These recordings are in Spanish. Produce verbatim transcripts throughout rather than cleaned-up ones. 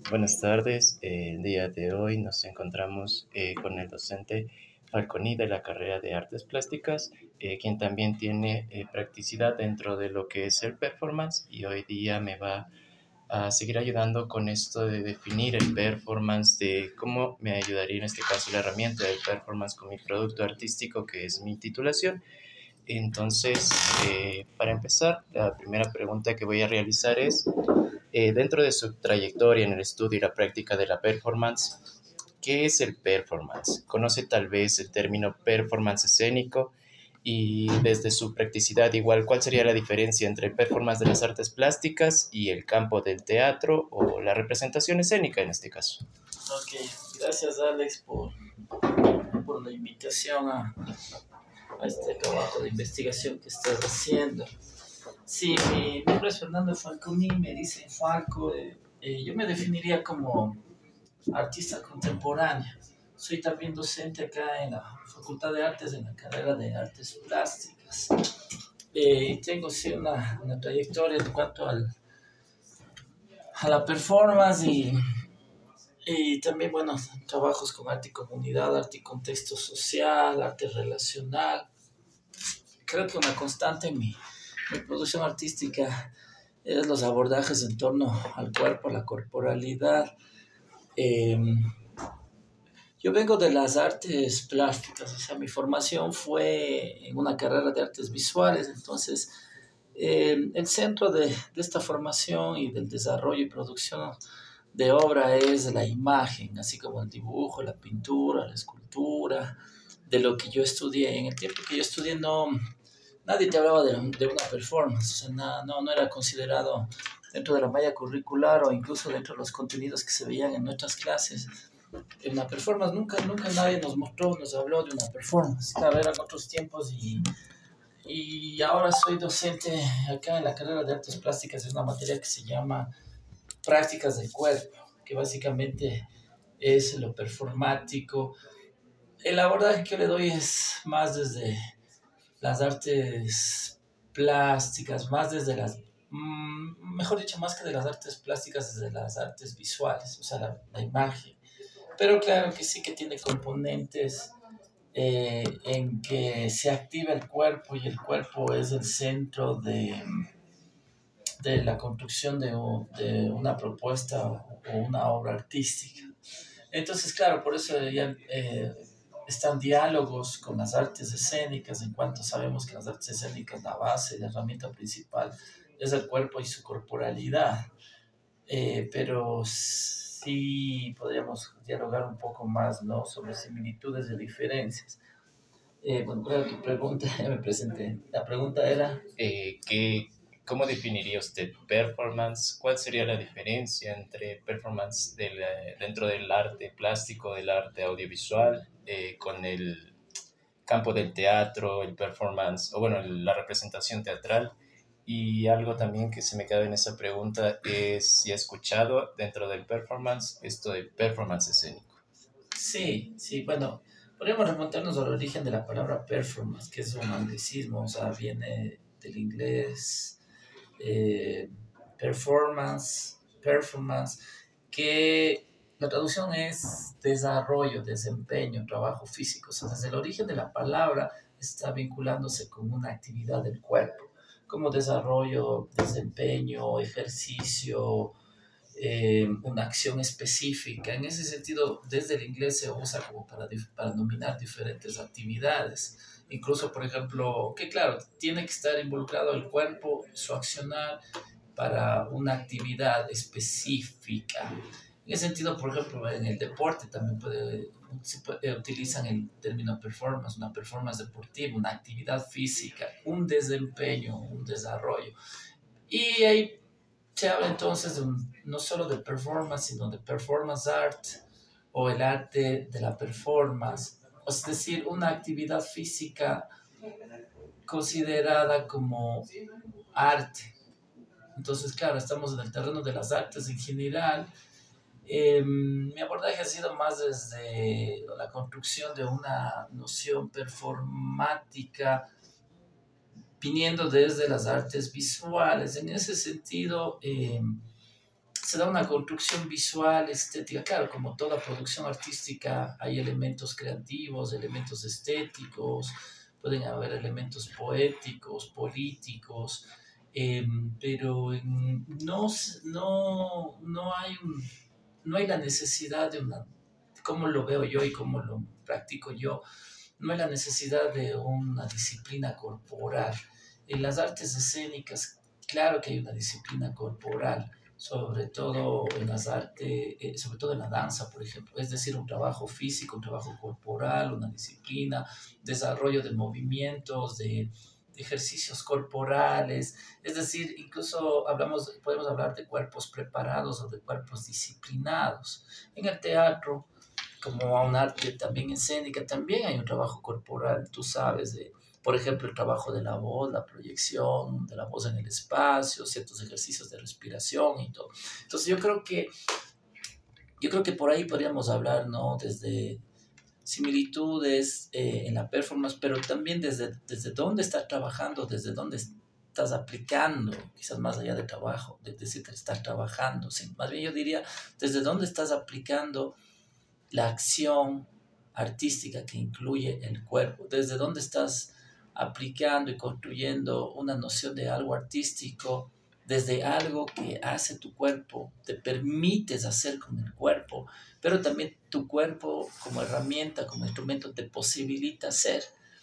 Buenas tardes. Eh, el día de hoy nos encontramos eh, con el docente Falconi de la carrera de Artes Plásticas, eh, quien también tiene eh, practicidad dentro de lo que es el performance y hoy día me va a seguir ayudando con esto de definir el performance, de cómo me ayudaría en este caso la herramienta del performance con mi producto artístico que es mi titulación. Entonces, eh, para empezar, la primera pregunta que voy a realizar es, eh, dentro de su trayectoria en el estudio y la práctica de la performance, ¿qué es el performance? ¿Conoce tal vez el término performance escénico? Y desde su practicidad, igual, ¿cuál sería la diferencia entre el performance de las artes plásticas y el campo del teatro o la representación escénica en este caso? Ok, gracias Alex por, por la invitación a, a este trabajo de investigación que estás haciendo. Sí, mi nombre es Fernando Falconi, me dicen Falco. Eh, eh, yo me definiría como artista contemporáneo. Soy también docente acá en la Facultad de Artes, en la carrera de Artes Plásticas. Eh, tengo sí una, una trayectoria en cuanto al, a la performance y Y también, bueno, trabajos con arte y comunidad, arte y contexto social, arte relacional. Creo que una constante en mi, mi producción artística es los abordajes en torno al cuerpo, a la corporalidad. Eh, yo vengo de las artes plásticas, o sea, mi formación fue en una carrera de artes visuales, entonces eh, el centro de, de esta formación y del desarrollo y producción de obra es la imagen, así como el dibujo, la pintura, la escultura, de lo que yo estudié. En el tiempo que yo estudié no, nadie te hablaba de, de una performance, o sea, na- no, no era considerado dentro de la malla curricular o incluso dentro de los contenidos que se veían en nuestras clases. En una performance nunca, nunca nadie nos mostró, nos habló de una performance. Claro, eran otros tiempos y, y ahora soy docente acá en la carrera de artes plásticas. Es una materia que se llama prácticas del cuerpo, que básicamente es lo performático. El abordaje que le doy es más desde las artes plásticas, más desde las, mm, mejor dicho, más que de las artes plásticas, desde las artes visuales, o sea, la, la imagen. Pero claro que sí que tiene componentes eh, en que se activa el cuerpo y el cuerpo es el centro de, de la construcción de, un- de una propuesta o una obra artística. Entonces, claro, por eso ya eh, están diálogos con las artes escénicas, en cuanto sabemos que las artes escénicas, la base, la herramienta principal es el cuerpo y su corporalidad. Eh, pero sí podríamos dialogar un poco más, ¿no? Sobre similitudes y diferencias. Eh, bueno, creo que tu pregunta, ya me presenté. La pregunta era... Eh, ¿qué, ¿Cómo definiría usted performance? ¿Cuál sería la diferencia entre performance del, eh, dentro del arte plástico, del arte audiovisual, eh, con el campo del teatro, el performance, o bueno, el- la representación teatral? Y algo también que se me queda en esa pregunta es si he escuchado dentro del performance esto de performance escénico. Sí, sí, bueno, podríamos remontarnos al origen de la palabra performance, que es un anglicismo, o sea, viene del inglés eh, performance, performance, que la traducción es desarrollo, desempeño, trabajo físico. O sea, desde el origen de la palabra está vinculándose con una actividad del cuerpo, como desarrollo, desempeño, ejercicio, eh, una acción específica. En ese sentido, desde el inglés se usa como para, para nominar diferentes actividades. Incluso, por ejemplo, que claro, tiene que estar involucrado el cuerpo, su accionar para una actividad específica. En ese sentido, por ejemplo, en el deporte también puede, se puede, utilizan el término performance, una performance deportiva, una actividad física, un desempeño, un desarrollo. Y ahí se habla entonces de un, no solo de performance, sino de performance art o el arte de la performance, es decir, una actividad física considerada como arte. Entonces, claro, estamos en el terreno de las artes en general. Eh, mi abordaje ha sido más desde la construcción de una noción performática viniendo desde las artes visuales. En ese sentido, eh, se da una construcción visual, estética. Claro, como toda producción artística, hay elementos creativos, elementos estéticos, pueden haber elementos poéticos, políticos, eh, pero no, no, no, hay un, no hay la necesidad de una, como lo veo yo y como lo practico yo, no hay la necesidad de una disciplina corporal. En las artes escénicas, claro que hay una disciplina corporal, sobre todo en las artes, eh, sobre todo en la danza, por ejemplo, es decir, un trabajo físico, un trabajo corporal, una disciplina, desarrollo de movimientos, de, de ejercicios corporales, es decir, incluso hablamos, podemos hablar de cuerpos preparados o de cuerpos disciplinados. En el teatro, como a un arte también escénica, también hay un trabajo corporal, tú sabes, de, por ejemplo, el trabajo de la voz, la proyección de la voz en el espacio, ciertos ejercicios de respiración y todo. Entonces yo creo que, yo creo que por ahí podríamos hablar, ¿no? Desde similitudes eh, en la performance, pero también desde, desde dónde estás trabajando, desde dónde estás aplicando, quizás más allá de trabajo, de decir que estás trabajando, sí, más bien yo diría, desde dónde estás aplicando la acción artística que incluye el cuerpo, desde dónde estás aplicando y construyendo una noción de algo artístico, desde algo que hace tu cuerpo, te permites hacer con el cuerpo, pero también tu cuerpo como herramienta, como instrumento te posibilita hacer.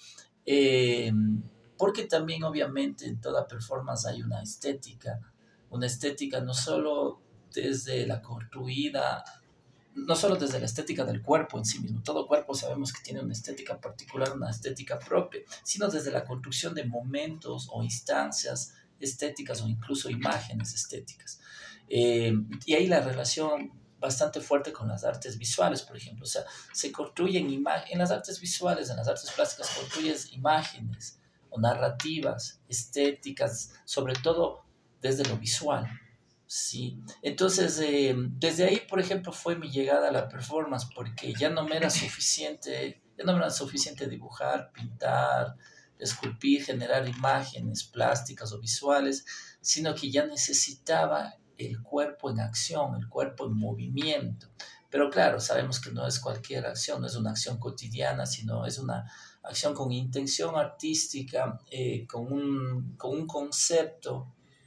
Eh, porque también obviamente en toda performance hay una estética, una estética no solo desde la construida, no solo desde la estética del cuerpo en sí mismo, todo cuerpo sabemos que tiene una estética particular, una estética propia, sino desde la construcción de momentos o instancias estéticas o incluso imágenes estéticas. Eh, y ahí la relación bastante fuerte con las artes visuales, por ejemplo, o sea, se construyen imágenes, en las artes visuales, en las artes plásticas, construyes imágenes o narrativas estéticas, sobre todo desde lo visual. Sí, entonces eh, desde ahí, por ejemplo, fue mi llegada a la performance, porque ya no me era suficiente, ya no me era suficiente dibujar, pintar, esculpir, generar imágenes plásticas o visuales, sino que ya necesitaba el cuerpo en acción, el cuerpo en movimiento. Pero claro, sabemos que no es cualquier acción, no es una acción cotidiana, sino es una acción con intención artística, eh, con, un, con un concepto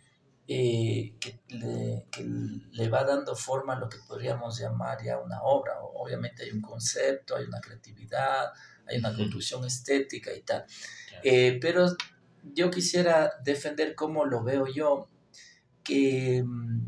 eh, que, le, que le va dando forma a lo que podríamos llamar ya una obra. Obviamente hay un concepto, hay una creatividad, hay una construcción estética y tal. Eh, pero yo quisiera defender cómo lo veo yo, que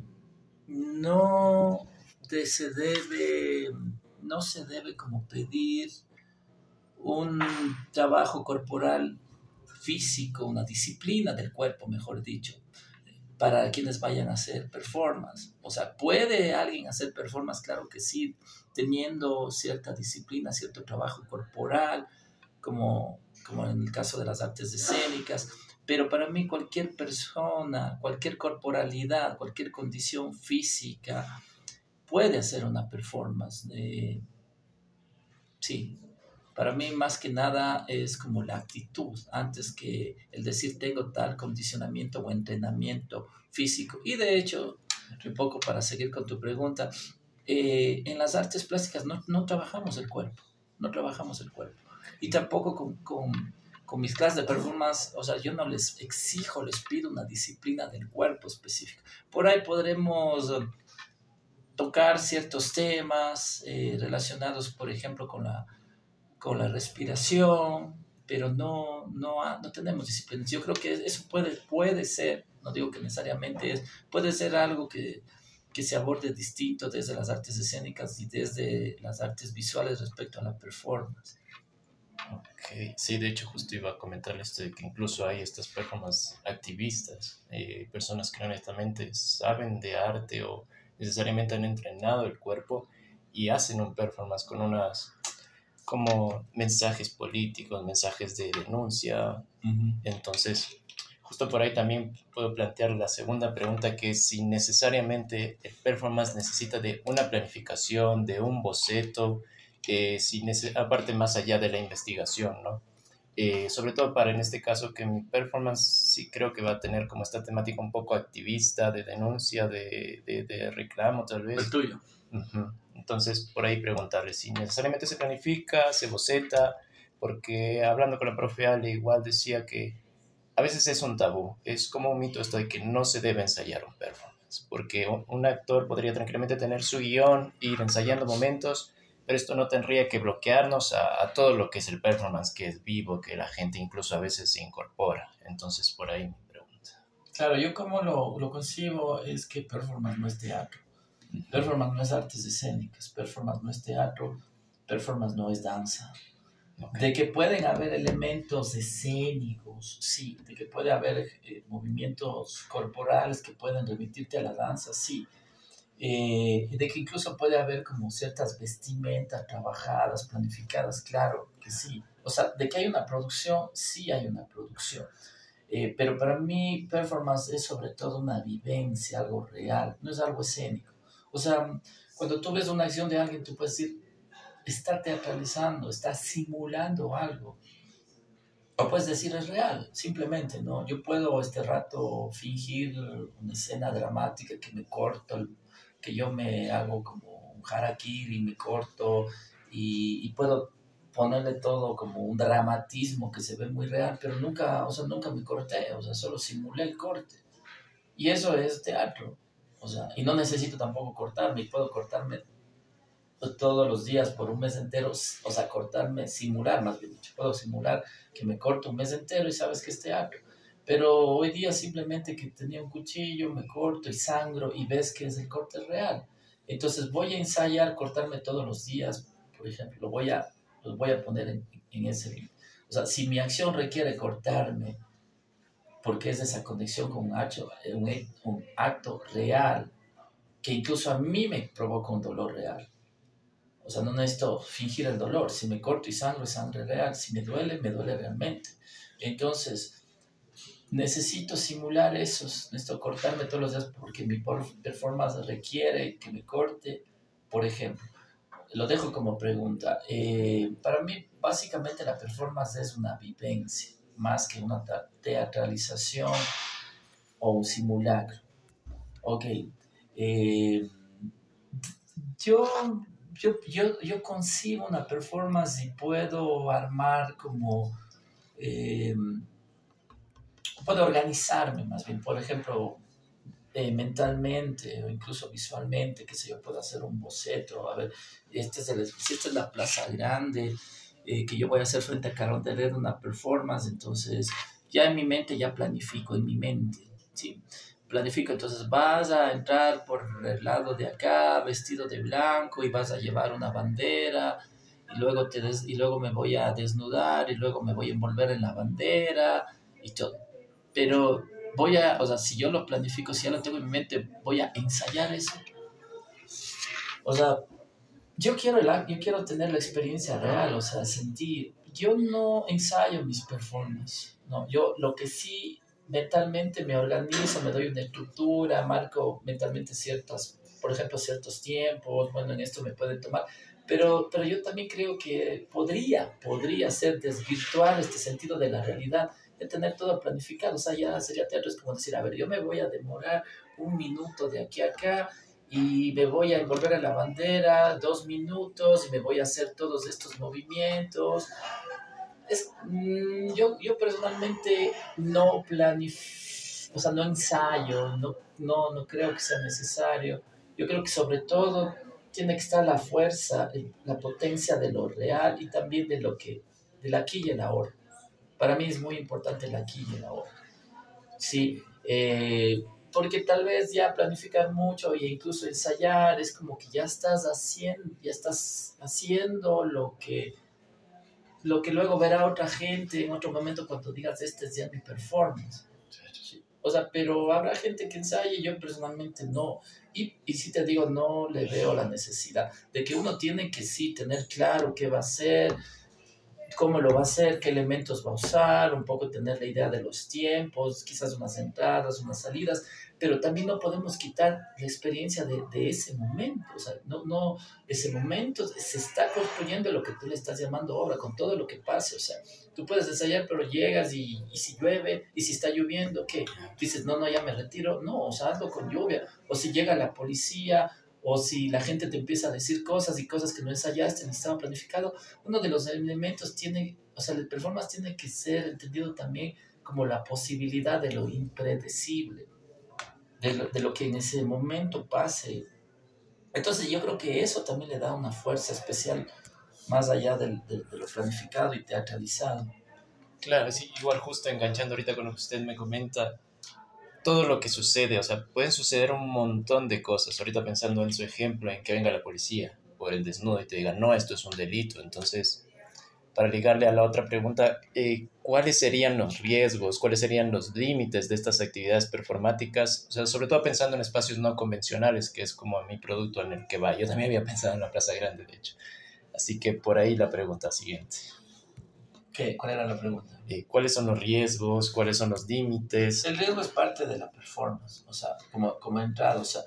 no se debe, no se debe como pedir un trabajo corporal físico, una disciplina del cuerpo, mejor dicho, para quienes vayan a hacer performance. O sea, ¿puede alguien hacer performance? Claro que sí, teniendo cierta disciplina, cierto trabajo corporal, como, como en el caso de las artes escénicas. Pero para mí cualquier persona, cualquier corporalidad, cualquier condición física puede hacer una performance. Eh, sí, para mí más que nada es como la actitud, antes que el decir tengo tal condicionamiento o entrenamiento físico. Y de hecho, un poco para seguir con tu pregunta, eh, en las artes plásticas no, no trabajamos el cuerpo, no trabajamos el cuerpo. Y tampoco con, con, con mis clases de performance, o sea, yo no les exijo, les pido una disciplina del cuerpo específica. Por ahí podremos uh, tocar ciertos temas eh, relacionados, por ejemplo, con la con la respiración, pero no, no, no tenemos disciplinas. Yo creo que eso puede, puede ser, no digo que necesariamente es, puede ser algo que, que se aborde distinto desde las artes escénicas y desde las artes visuales respecto a la performance. Ok, sí, de hecho justo iba a comentar esto de que incluso hay estas performances activistas, eh, personas que honestamente saben de arte o necesariamente han entrenado el cuerpo y hacen un performance con unas como mensajes políticos, mensajes de denuncia. Uh-huh. Entonces, justo por ahí también puedo plantear la segunda pregunta, que es si necesariamente el performance necesita de una planificación, de un boceto, eh, si nece- aparte más allá de la investigación, ¿no? Eh, sobre todo para en este caso que mi performance sí creo que va a tener como esta temática un poco activista, de denuncia, de, de, de reclamo tal El vez. tuyo. Ujú. Entonces, por ahí preguntarle si necesariamente se planifica, se boceta, porque hablando con la profe Ale igual decía que a veces es un tabú, es como un mito esto de que no se debe ensayar un performance, porque un, un actor podría tranquilamente tener su guión, ir ensayando momentos, pero esto no tendría que bloquearnos a, a todo lo que es el performance, que es vivo, que la gente incluso a veces se incorpora. Entonces, por ahí mi pregunta. Claro, yo como lo, lo concibo es que performance no es teatro. Performance no es artes escénicas, performance no es teatro, performance no es danza. Ok. De que pueden haber elementos escénicos, sí, de que puede haber eh, movimientos corporales que pueden remitirte a la danza, sí. Eh, de que incluso puede haber como ciertas vestimentas trabajadas, planificadas, claro que sí. O sea, de que hay una producción, sí hay una producción. Eh, pero para mí, performance es sobre todo una vivencia, algo real, no es algo escénico. O sea, cuando tú ves una acción de alguien, tú puedes decir, está teatralizando, está simulando algo. O puedes decir, es real, simplemente, ¿no? Yo puedo este rato fingir una escena dramática que me corto, que yo me hago como un harakiri, me corto, y, y puedo ponerle todo como un dramatismo que se ve muy real, pero nunca, o sea, nunca me corté, o sea, solo simulé el corte. Y eso es teatro, o sea, y no necesito tampoco cortarme, y puedo cortarme todos los días por un mes entero, o sea, cortarme, simular más bien dicho, puedo simular que me corto un mes entero y sabes que es teatro. Pero hoy día simplemente que tenía un cuchillo, me corto y sangro y ves que es el corte real. Entonces voy a ensayar cortarme todos los días, por ejemplo, lo voy a, lo voy a poner en, en ese... O sea, si mi acción requiere cortarme, porque es esa conexión con un acto, un, un acto real, que incluso a mí me provoca un dolor real. O sea, no necesito fingir el dolor. Si me corto y sangro, es sangre real. Si me duele, me duele realmente. Entonces, necesito simular eso. Necesito cortarme todos los días porque mi performance requiere que me corte. Por ejemplo, lo dejo como pregunta. Eh, para mí, básicamente, la performance es una vivencia, más que una teatralización o un simulacro. Ok. Eh, yo yo, yo, yo concibo una performance y puedo armar como, eh, puedo organizarme más bien, por ejemplo, eh, mentalmente o incluso visualmente, que sé yo, puedo hacer un boceto, a ver, este es el, si esta es la plaza grande eh, que yo voy a hacer frente a Carondelet una performance, entonces ya en mi mente ya planifico, en mi mente, ¿sí? Planifico, entonces vas a entrar por el lado de acá vestido de blanco y vas a llevar una bandera y luego, te des, y luego me voy a desnudar y luego me voy a envolver en la bandera y todo. Pero voy a, o sea, si yo lo planifico, si ya lo tengo en mi mente, voy a ensayar eso. O sea, yo quiero, el, yo quiero tener la experiencia real, o sea, sentir. Yo no ensayo mis performances, no. Yo lo que sí mentalmente me organizo, me doy una estructura, marco mentalmente ciertas, por ejemplo, ciertos tiempos, bueno, en esto me pueden tomar, pero, pero yo también creo que podría, podría ser desvirtuar este sentido de la realidad, de tener todo planificado, o sea, ya sería teatro, es como decir, a ver, yo me voy a demorar un minuto de aquí a acá, y me voy a envolver en la bandera dos minutos y me voy a hacer todos estos movimientos. Es, mmm, yo, yo personalmente no planifico, o sea, no ensayo, no, no, no creo que sea necesario. Yo creo que sobre todo tiene que estar la fuerza, la potencia de lo real y también de lo que, del aquí y el ahora. Para mí es muy importante el aquí y el ahora. Sí, eh, porque tal vez ya planificar mucho e incluso ensayar es como que ya estás haciendo, ya estás haciendo lo que, lo que luego verá otra gente en otro momento cuando digas, este es ya mi performance. Sí. O sea, pero habrá gente que ensaye, yo personalmente no. Y, y si te digo, no le veo la necesidad de que uno tiene que sí tener claro qué va a hacer, cómo lo va a hacer, qué elementos va a usar, un poco tener la idea de los tiempos, quizás unas entradas, unas salidas, pero también no podemos quitar la experiencia de, de ese momento. O sea, no, no, ese momento se está construyendo lo que tú le estás llamando obra, con todo lo que pase. O sea, tú puedes ensayar, pero llegas y, y si llueve, y si está lloviendo, ¿qué? Dices, no, no, ya me retiro. No, o sea, hazlo con lluvia. O si llega la policía, o si la gente te empieza a decir cosas y cosas que no ensayaste ni estaba planificado. Uno de los elementos tiene, o sea, el performance tiene que ser entendido también como la posibilidad de lo impredecible, de lo, de lo que en ese momento pase. Entonces yo creo que eso también le da una fuerza especial más allá del, de, de lo planificado y teatralizado. Claro, sí, igual justo enganchando ahorita con lo que usted me comenta, todo lo que sucede, o sea, pueden suceder un montón de cosas. Ahorita pensando en su ejemplo, en que venga la policía por el desnudo y te diga, no, esto es un delito. Entonces, para ligarle a la otra pregunta, eh, ¿cuáles serían los riesgos, cuáles serían los límites de estas actividades performáticas? O sea, sobre todo pensando en espacios no convencionales, que es como mi producto en el que va. Yo también había pensado en la Plaza Grande, de hecho. Así que por ahí la pregunta siguiente. ¿Qué? ¿Cuál era la pregunta? Eh, ¿Cuáles son los riesgos? ¿Cuáles son los límites? El riesgo es parte de la performance, o sea, como, como he entrado, o sea,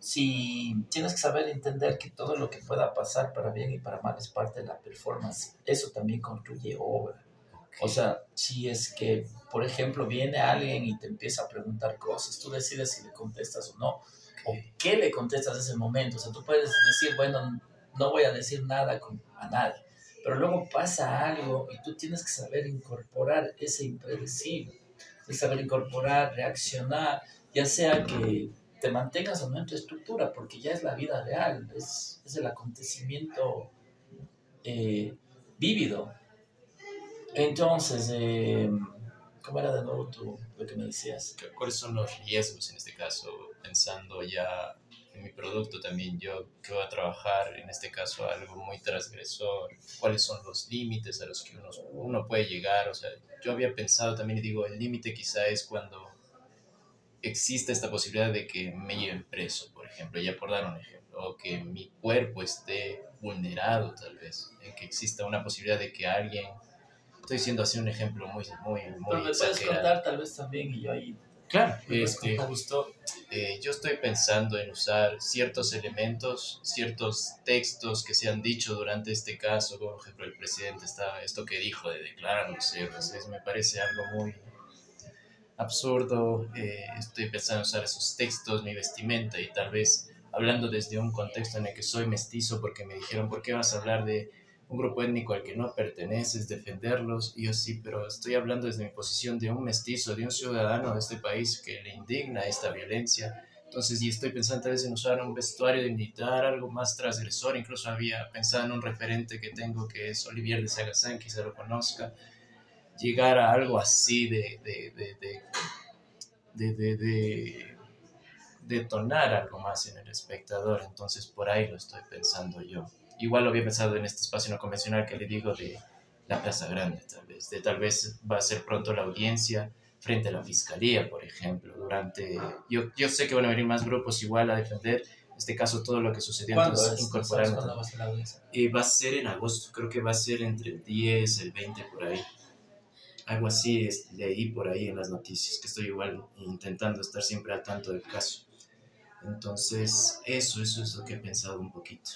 si tienes que saber entender que todo lo que pueda pasar para bien y para mal es parte de la performance, eso también construye obra. O sea, si es que, por ejemplo, viene alguien y te empieza a preguntar cosas, tú decides si le contestas o no, o qué le contestas en ese momento. O sea, tú puedes decir, bueno, no voy a decir nada con, a nadie, pero luego pasa algo y tú tienes que saber incorporar ese impredecible, de saber incorporar, reaccionar, ya sea que te mantengas o no en tu estructura, porque ya es la vida real, es, es el acontecimiento eh, vívido. Entonces, eh, ¿cómo era de nuevo tú, lo que me decías? ¿Cuáles son los riesgos en este caso? Pensando ya en mi producto también, yo que voy a trabajar en este caso algo muy transgresor, ¿cuáles son los límites a los que uno, uno puede llegar? O sea, yo había pensado también y digo, el límite quizá es cuando existe esta posibilidad de que me lleven preso, por ejemplo, ya por dar un ejemplo, o que mi cuerpo esté vulnerado tal vez, en que exista una posibilidad de que alguien, estoy siendo así un ejemplo muy, muy, muy Pero me puedes exagerado. contar tal vez también y yo ahí... Claro, este, justo eh, yo estoy pensando en usar ciertos elementos, ciertos textos que se han dicho durante este caso, como por ejemplo el presidente está, esto que dijo de declarar los héroes, es, me parece algo muy absurdo. Eh, estoy pensando en usar esos textos, mi vestimenta y tal vez hablando desde un contexto en el que soy mestizo porque me dijeron, ¿por qué vas a hablar de un grupo étnico al que no perteneces, defenderlos? Y yo sí, pero estoy hablando desde mi posición de un mestizo, de un ciudadano de este país que le indigna esta violencia. Entonces, y estoy pensando tal vez en usar un vestuario de militar, algo más transgresor. Incluso había pensado en un referente que tengo que es Olivier de Sagazán, quizá lo conozca. Llegar a algo así de, de, de, de, de, de, de detonar algo más en el espectador. Entonces, por ahí lo estoy pensando yo. Igual lo había pensado en este espacio no convencional que le digo de la Plaza Grande, tal vez. De tal vez va a ser pronto la audiencia frente a la fiscalía, por ejemplo. Durante, yo, yo sé que van a venir más grupos igual a defender, en este caso, todo lo que sucedió. ¿Cuándo Entonces, es? incorporarme. ¿Cuándo va a ser la audiencia? Eh, va a ser en agosto, creo que va a ser entre el diez, el veinte, por ahí. Algo así es, leí por ahí en las noticias, que estoy igual intentando estar siempre al tanto del caso. Entonces, eso, eso es lo que he pensado un poquito.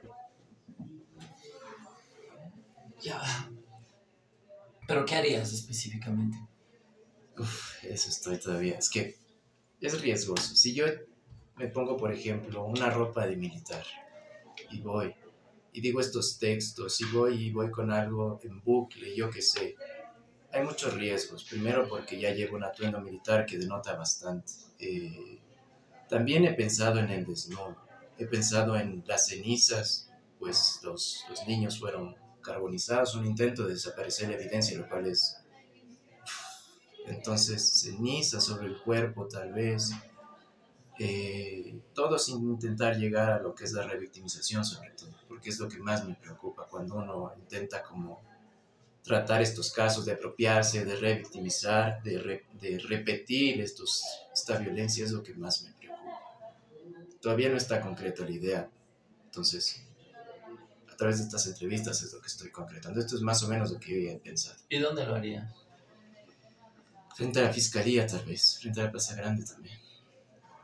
Ya. ¿Pero qué harías específicamente? Uf, eso estoy todavía. Es que es riesgoso. Si yo me pongo, por ejemplo, una ropa de militar y voy y digo estos textos y voy y voy con algo en bucle, yo qué sé, hay muchos riesgos. Primero porque ya llevo un atuendo militar que denota bastante. Eh, también he pensado en el desnudo. He pensado en las cenizas, pues los, los niños fueron carbonizados, un intento de desaparecer la evidencia, lo cual es... Entonces, cenizas sobre el cuerpo tal vez, eh, todo sin intentar llegar a lo que es la revictimización sobre todo, porque es lo que más me preocupa cuando uno intenta como tratar estos casos de apropiarse, de revictimizar, de, re, de repetir estos, esta violencia, es lo que más me preocupa. Todavía no está concreta la idea, entonces a través de estas entrevistas es lo que estoy concretando. Esto es más o menos lo que yo ya he pensado. ¿Y dónde lo harías? Frente a la fiscalía tal vez, frente a la Plaza Grande también.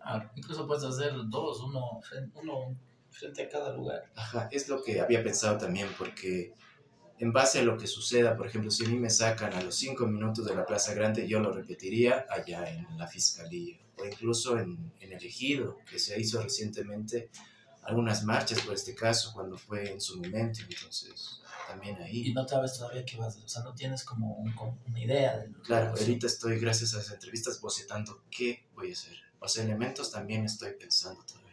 Ah, incluso puedes hacer dos, uno, fren- uno frente a cada lugar. Ajá, es lo que había pensado también, porque en base a lo que suceda, por ejemplo, si a mí me sacan a los cinco minutos de la Plaza Grande, yo lo repetiría allá en la Fiscalía, o incluso en, en el Ejido, que se hizo recientemente algunas marchas por este caso, cuando fue en su momento, entonces también Y ahí. no sabes todavía qué vas a hacer, o sea, no tienes como, un- como una idea de lo que Claro, vas a hacer. ahorita estoy, gracias a las entrevistas, bocetando qué voy a hacer. Los elementos también estoy pensando todavía.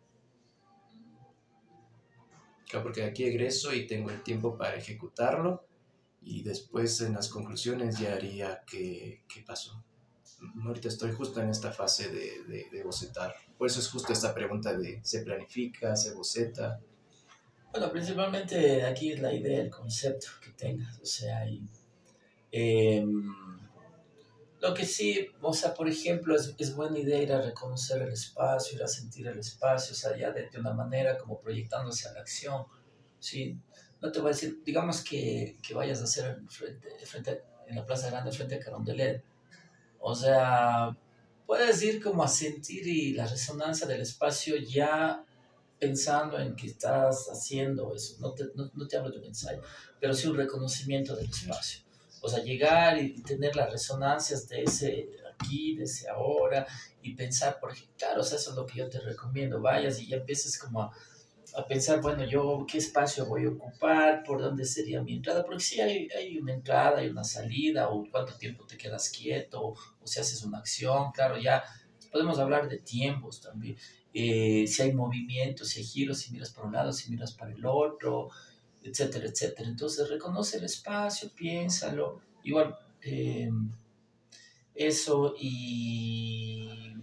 Claro, porque aquí egreso y tengo el tiempo para ejecutarlo y después en las conclusiones ya haría qué, qué pasó. Ahorita estoy justo en esta fase de, de, de bocetar. Por eso es justo esta pregunta de ¿se planifica, se boceta? Bueno, principalmente aquí es la idea, el concepto que tengas, o sea, y, eh, lo que sí, o sea, por ejemplo, es, es buena idea ir a reconocer el espacio, ir a sentir el espacio, o sea, ya de, de una manera como proyectándose a la acción, ¿sí? No te voy a decir, digamos que, que vayas a hacer frente, frente, en la Plaza Grande, frente a Carondelet, o sea, puedes ir como a sentir y la resonancia del espacio ya pensando en que estás haciendo eso. No te, no, no te hablo de un ensayo, pero sí un reconocimiento del espacio. O sea, llegar y, y tener las resonancias de ese aquí, de ese ahora, y pensar, por ejemplo, claro, o sea, eso es lo que yo te recomiendo, vayas y ya empieces como a, a pensar, bueno, yo qué espacio voy a ocupar, por dónde sería mi entrada, porque sí hay, hay una entrada, hay una salida, o cuánto tiempo te quedas quieto, o, o si haces una acción, claro, ya podemos hablar de tiempos también, eh, si hay movimientos, si hay giros, si miras para un lado, si miras para el otro, etcétera, etcétera. Entonces reconoce el espacio, piénsalo, igual eh, eso y...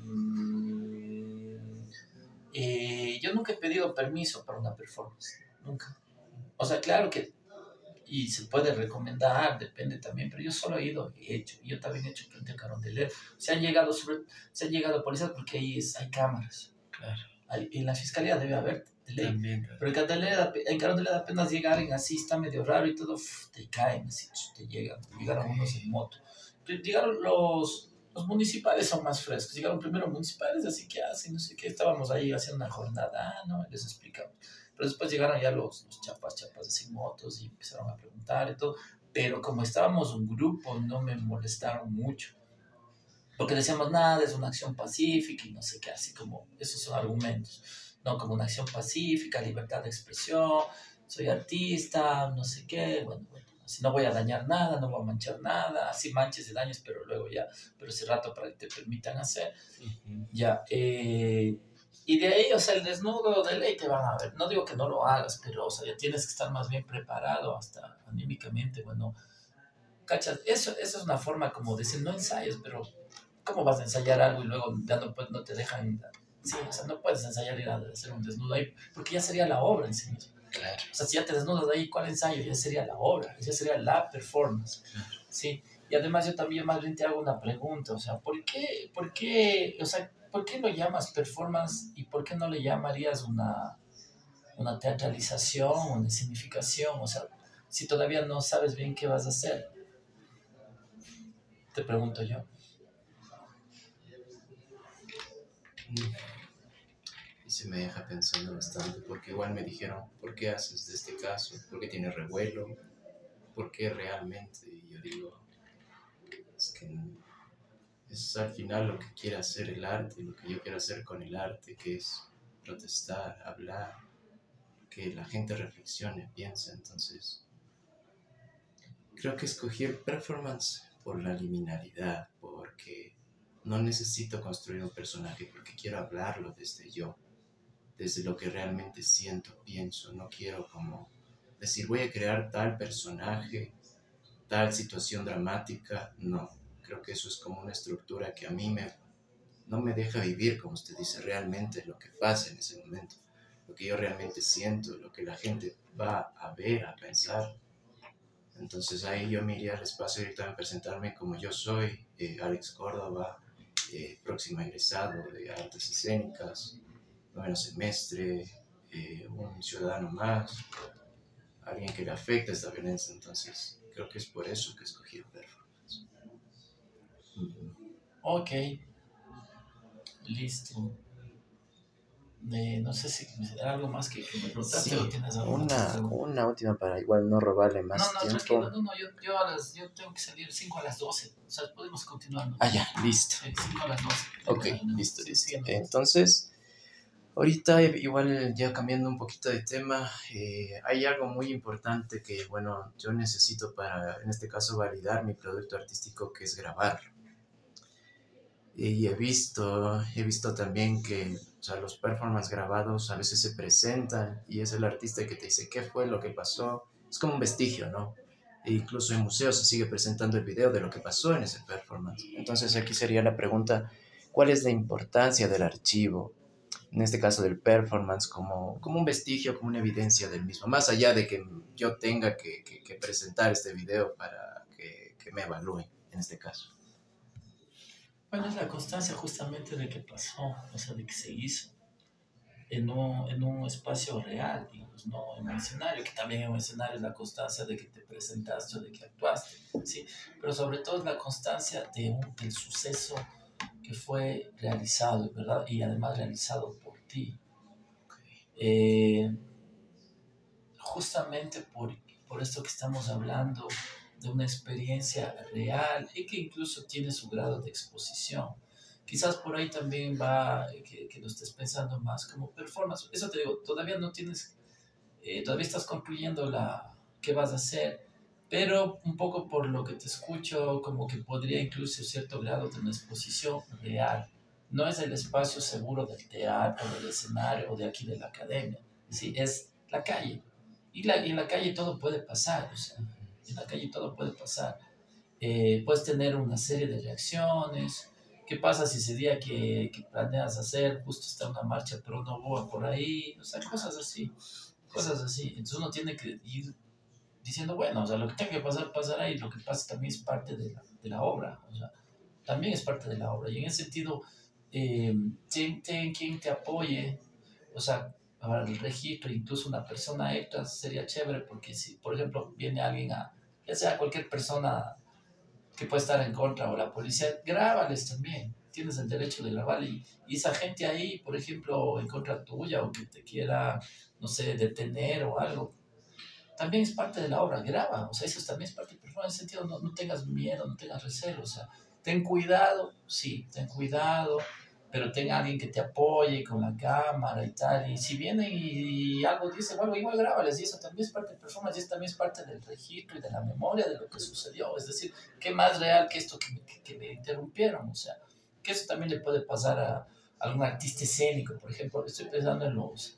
mm, eh, yo nunca he pedido permiso para una performance, nunca. O sea, claro que, y se puede recomendar, depende también, pero yo solo he ido y he hecho, yo también he hecho frente a Carondelet. Se han llegado, sobre, se han llegado policías porque ahí es, hay cámaras. Claro, Hay, en la fiscalía debe haber de ley. también. Claro. Pero en Carondelet, en Carondelet apenas llega alguien así, está medio raro y todo, uf, te caen, así, te llegan. Llegaron Ok. unos en moto. Entonces, llegaron los, los municipales, son más frescos. Llegaron primero municipales, así que hacen, no sé qué. Estábamos ahí haciendo una jornada, ah, no, les explicamos. Pero después llegaron ya los, los chapas, chapas así motos y empezaron a preguntar y todo. Pero como estábamos un grupo, no me molestaron mucho. Porque decíamos, nada, es una acción pacífica y no sé qué, así como, esos son argumentos. No, como una acción pacífica, libertad de expresión, soy artista, no sé qué, bueno, bueno, así no voy a dañar nada, no voy a manchar nada, así manches y daños, pero luego ya, pero ese rato para que te permitan hacer, Uh-huh. ya, eh, y de ahí, o sea, el desnudo de ley te van a ver. No digo que no lo hagas, pero, o sea, ya tienes que estar más bien preparado hasta anímicamente, bueno, cachas, eso, eso es una forma como de decir, no ensayos, pero ¿cómo vas a ensayar algo y luego ya no, pues, no te dejan? Sí, o sea, no puedes ensayar ir a hacer un desnudo ahí, porque ya sería la obra en sí misma. Claro. O sea, si ya te desnudas ahí, ¿cuál ensayo? Ya sería la obra, ya sería la performance. Claro. Sí, y además yo también más bien te hago una pregunta, o sea, ¿por qué, por qué, o sea, ¿por qué lo llamas performance y por qué no le llamarías una, una teatralización, una significación? O sea, si todavía no sabes bien qué vas a hacer, te pregunto yo. Y se me deja pensando bastante, porque igual me dijeron, ¿por qué haces de este caso? ¿Por qué tiene revuelo? ¿Por qué realmente? Y yo digo, es que es al final lo que quiere hacer el arte, lo que yo quiero hacer con el arte, que es protestar, hablar, que la gente reflexione, piense. Entonces, creo que escogí el performance por la liminalidad, porque no necesito construir un personaje, porque quiero hablarlo desde yo, desde lo que realmente siento, pienso. No quiero como decir, voy a crear tal personaje, tal situación dramática. No, creo que eso es como una estructura que a mí me, no me deja vivir, como usted dice, realmente lo que pasa en ese momento, lo que yo realmente siento, lo que la gente va a ver, a pensar. Entonces ahí yo me iría al espacio directo a presentarme como yo soy, eh, Alex Córdoba, eh, próximo egresado de artes escénicas, noveno semestre, eh, un ciudadano más, alguien que le afecta esta violencia. Entonces creo que es por eso que escogí el performance. Uh-huh. Ok, Listo. Eh, no sé si era algo más que, que me preguntaste Sí, o tienes alguna otra una, pregunta. una última para igual no robarle No, más no, tranquilo, tiempo. no, no, yo, yo, a las, yo tengo que salir cinco a las doce, o sea, podemos continuar, ¿no? Ah, ya, listo. Sí, cinco a las doce tengo Ok, una reunión. listo, Sí, listo. sí, nomás. Entonces, ahorita igual ya cambiando un poquito de tema, eh, hay algo muy importante que, bueno, yo necesito para, en este caso, validar mi producto artístico, que es grabar. Y he visto, he visto también que, o sea, los performances grabados a veces se presentan y es el artista que te dice qué fue lo que pasó. Es como un vestigio, ¿no? E incluso en museos se sigue presentando el video de lo que pasó en ese performance. Entonces aquí sería la pregunta, ¿cuál es la importancia del archivo? En este caso del performance, como, como un vestigio, como una evidencia del mismo, más allá de que yo tenga que, que, que presentar este video para que, que me evalúen, en este caso. Bueno, es la constancia justamente de que pasó, o sea, de que se hizo en un, en un espacio real, digamos, no en un escenario, que también en un escenario es la constancia de que te presentaste o de que actuaste, ¿sí? Pero sobre todo es la constancia de un, del suceso que fue realizado, ¿verdad? Y además realizado por ti. Eh, justamente por, por esto que estamos hablando de una experiencia real y que incluso tiene su grado de exposición. Quizás por ahí también va, eh, que, que lo estés pensando más como performance. Eso te digo, todavía no tienes, eh, todavía estás concluyendo la, qué vas a hacer, pero un poco por lo que te escucho, como que podría incluso cierto grado de una exposición real. No es el espacio seguro del teatro, del escenario o de aquí de la academia, ¿sí? Es la calle. Y, la, y en la calle todo puede pasar, o sea, en la calle todo puede pasar. Eh, puedes tener una serie de reacciones. ¿Qué pasa si ese día que, que planeas hacer justo está una marcha, pero no boa por ahí? O sea, cosas así, cosas así. Entonces uno tiene que ir diciendo, bueno, o sea, lo que tenga que pasar, pasará y lo que pasa también es parte de la, de la obra, o sea, también es parte de la obra. Y en ese sentido, eh, ten, ten quien te apoye, o sea, para el registro, incluso una persona extra sería chévere porque si, por ejemplo, viene alguien a, ya sea cualquier persona que puede estar en contra o la policía, grábales también. Tienes el derecho de grabar y, y esa gente ahí, por ejemplo, en contra tuya o que te quiera, no sé, detener o algo, también es parte de la obra, graba, o sea, eso también es parte del performance, en el sentido, no, no tengas miedo, no tengas recelo, o sea, ten cuidado, sí, ten cuidado, pero ten a alguien que te apoye con la cámara y tal, y si vienen y, y algo dice, bueno, igual grábales, y eso también es parte del performance, y eso también es parte del registro y de la memoria de lo que sucedió, es decir, qué más real que esto que, que, que me interrumpieron, o sea, que eso también le puede pasar a, a algún artista escénico, por ejemplo, estoy pensando en los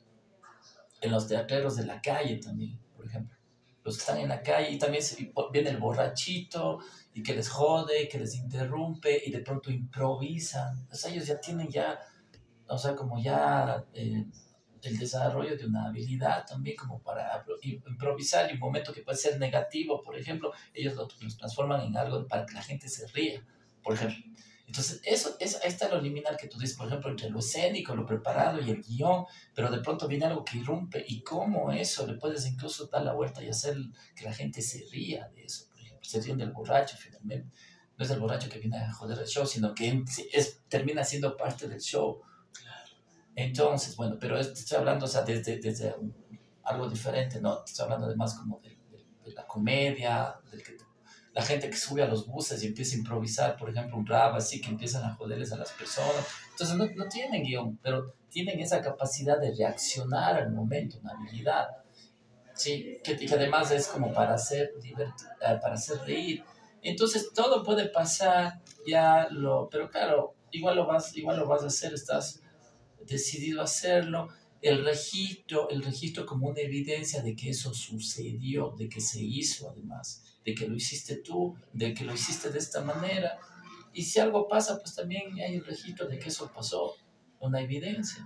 en los teatreros de la calle también, por ejemplo. Los que están en la calle y también se, viene el borrachito y que les jode, que les interrumpe y de pronto improvisan. O sea, ellos ya tienen ya, o sea, como ya eh, el desarrollo de una habilidad también como para improvisar y un momento que puede ser negativo, por ejemplo, ellos lo, lo transforman en algo para que la gente se ría, por ejemplo. Entonces, eso, es, ahí está lo liminal que tú dices, por ejemplo, entre lo escénico, lo preparado y el guión, pero de pronto viene algo que irrumpe y cómo eso le puedes incluso dar la vuelta y hacer que la gente se ría de eso, por ejemplo, se ríen del borracho finalmente. No es el borracho que viene a joder el show, sino que es, termina siendo parte del show. Entonces, bueno, pero te estoy hablando, o sea, desde, desde un, algo diferente, ¿no? Te estoy hablando de más como de, de, de la comedia, de que la gente que sube a los buses y empieza a improvisar, por ejemplo, un rap así, que empiezan a joderles a las personas. Entonces, no, no tienen guión, pero tienen esa capacidad de reaccionar al momento, una habilidad, ¿sí? Que, que además es como para hacer, divertir, para hacer reír. Entonces, todo puede pasar, ya lo, pero claro, igual lo vas, igual lo vas a hacer, estás decidido hacerlo, el registro, el registro como una evidencia de que eso sucedió, de que se hizo además, de que lo hiciste tú, de que lo hiciste de esta manera. Y si algo pasa, pues también hay el registro de que eso pasó, una evidencia.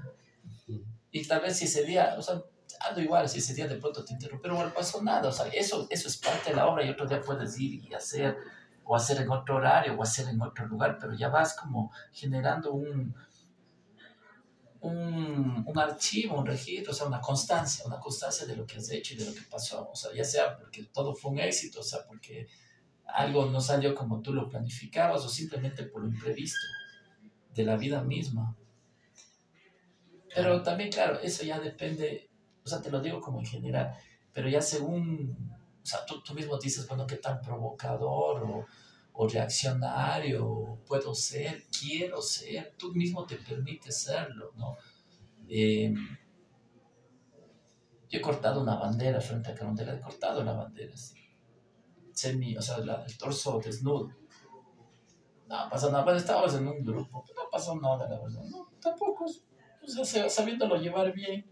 Y tal vez si ese día, o sea, ando igual, si ese día de pronto te interrumpieron, no pasó nada, o sea, eso, eso es parte de la obra y otro día puedes ir y hacer, o hacer en otro horario, o hacer en otro lugar, pero ya vas como generando un un, un archivo, un registro, o sea, una constancia, una constancia de lo que has hecho y de lo que pasó, o sea, ya sea porque todo fue un éxito, o sea, porque algo no salió como tú lo planificabas o simplemente por lo imprevisto de la vida misma. Pero claro, también, claro, eso ya depende, o sea, te lo digo como en general, pero ya según, o sea, tú, tú mismo dices, bueno, qué tan provocador o, o reaccionario puedo ser, quiero ser, tú mismo te permites serlo, ¿no? Eh, yo he cortado una bandera frente a Carondela, he cortado la bandera, sí. Semi, o sea, la, el torso desnudo. No pasó nada, bueno, estábamos en un grupo, no pasó nada, la verdad, no, tampoco, o sea, sabiéndolo llevar bien.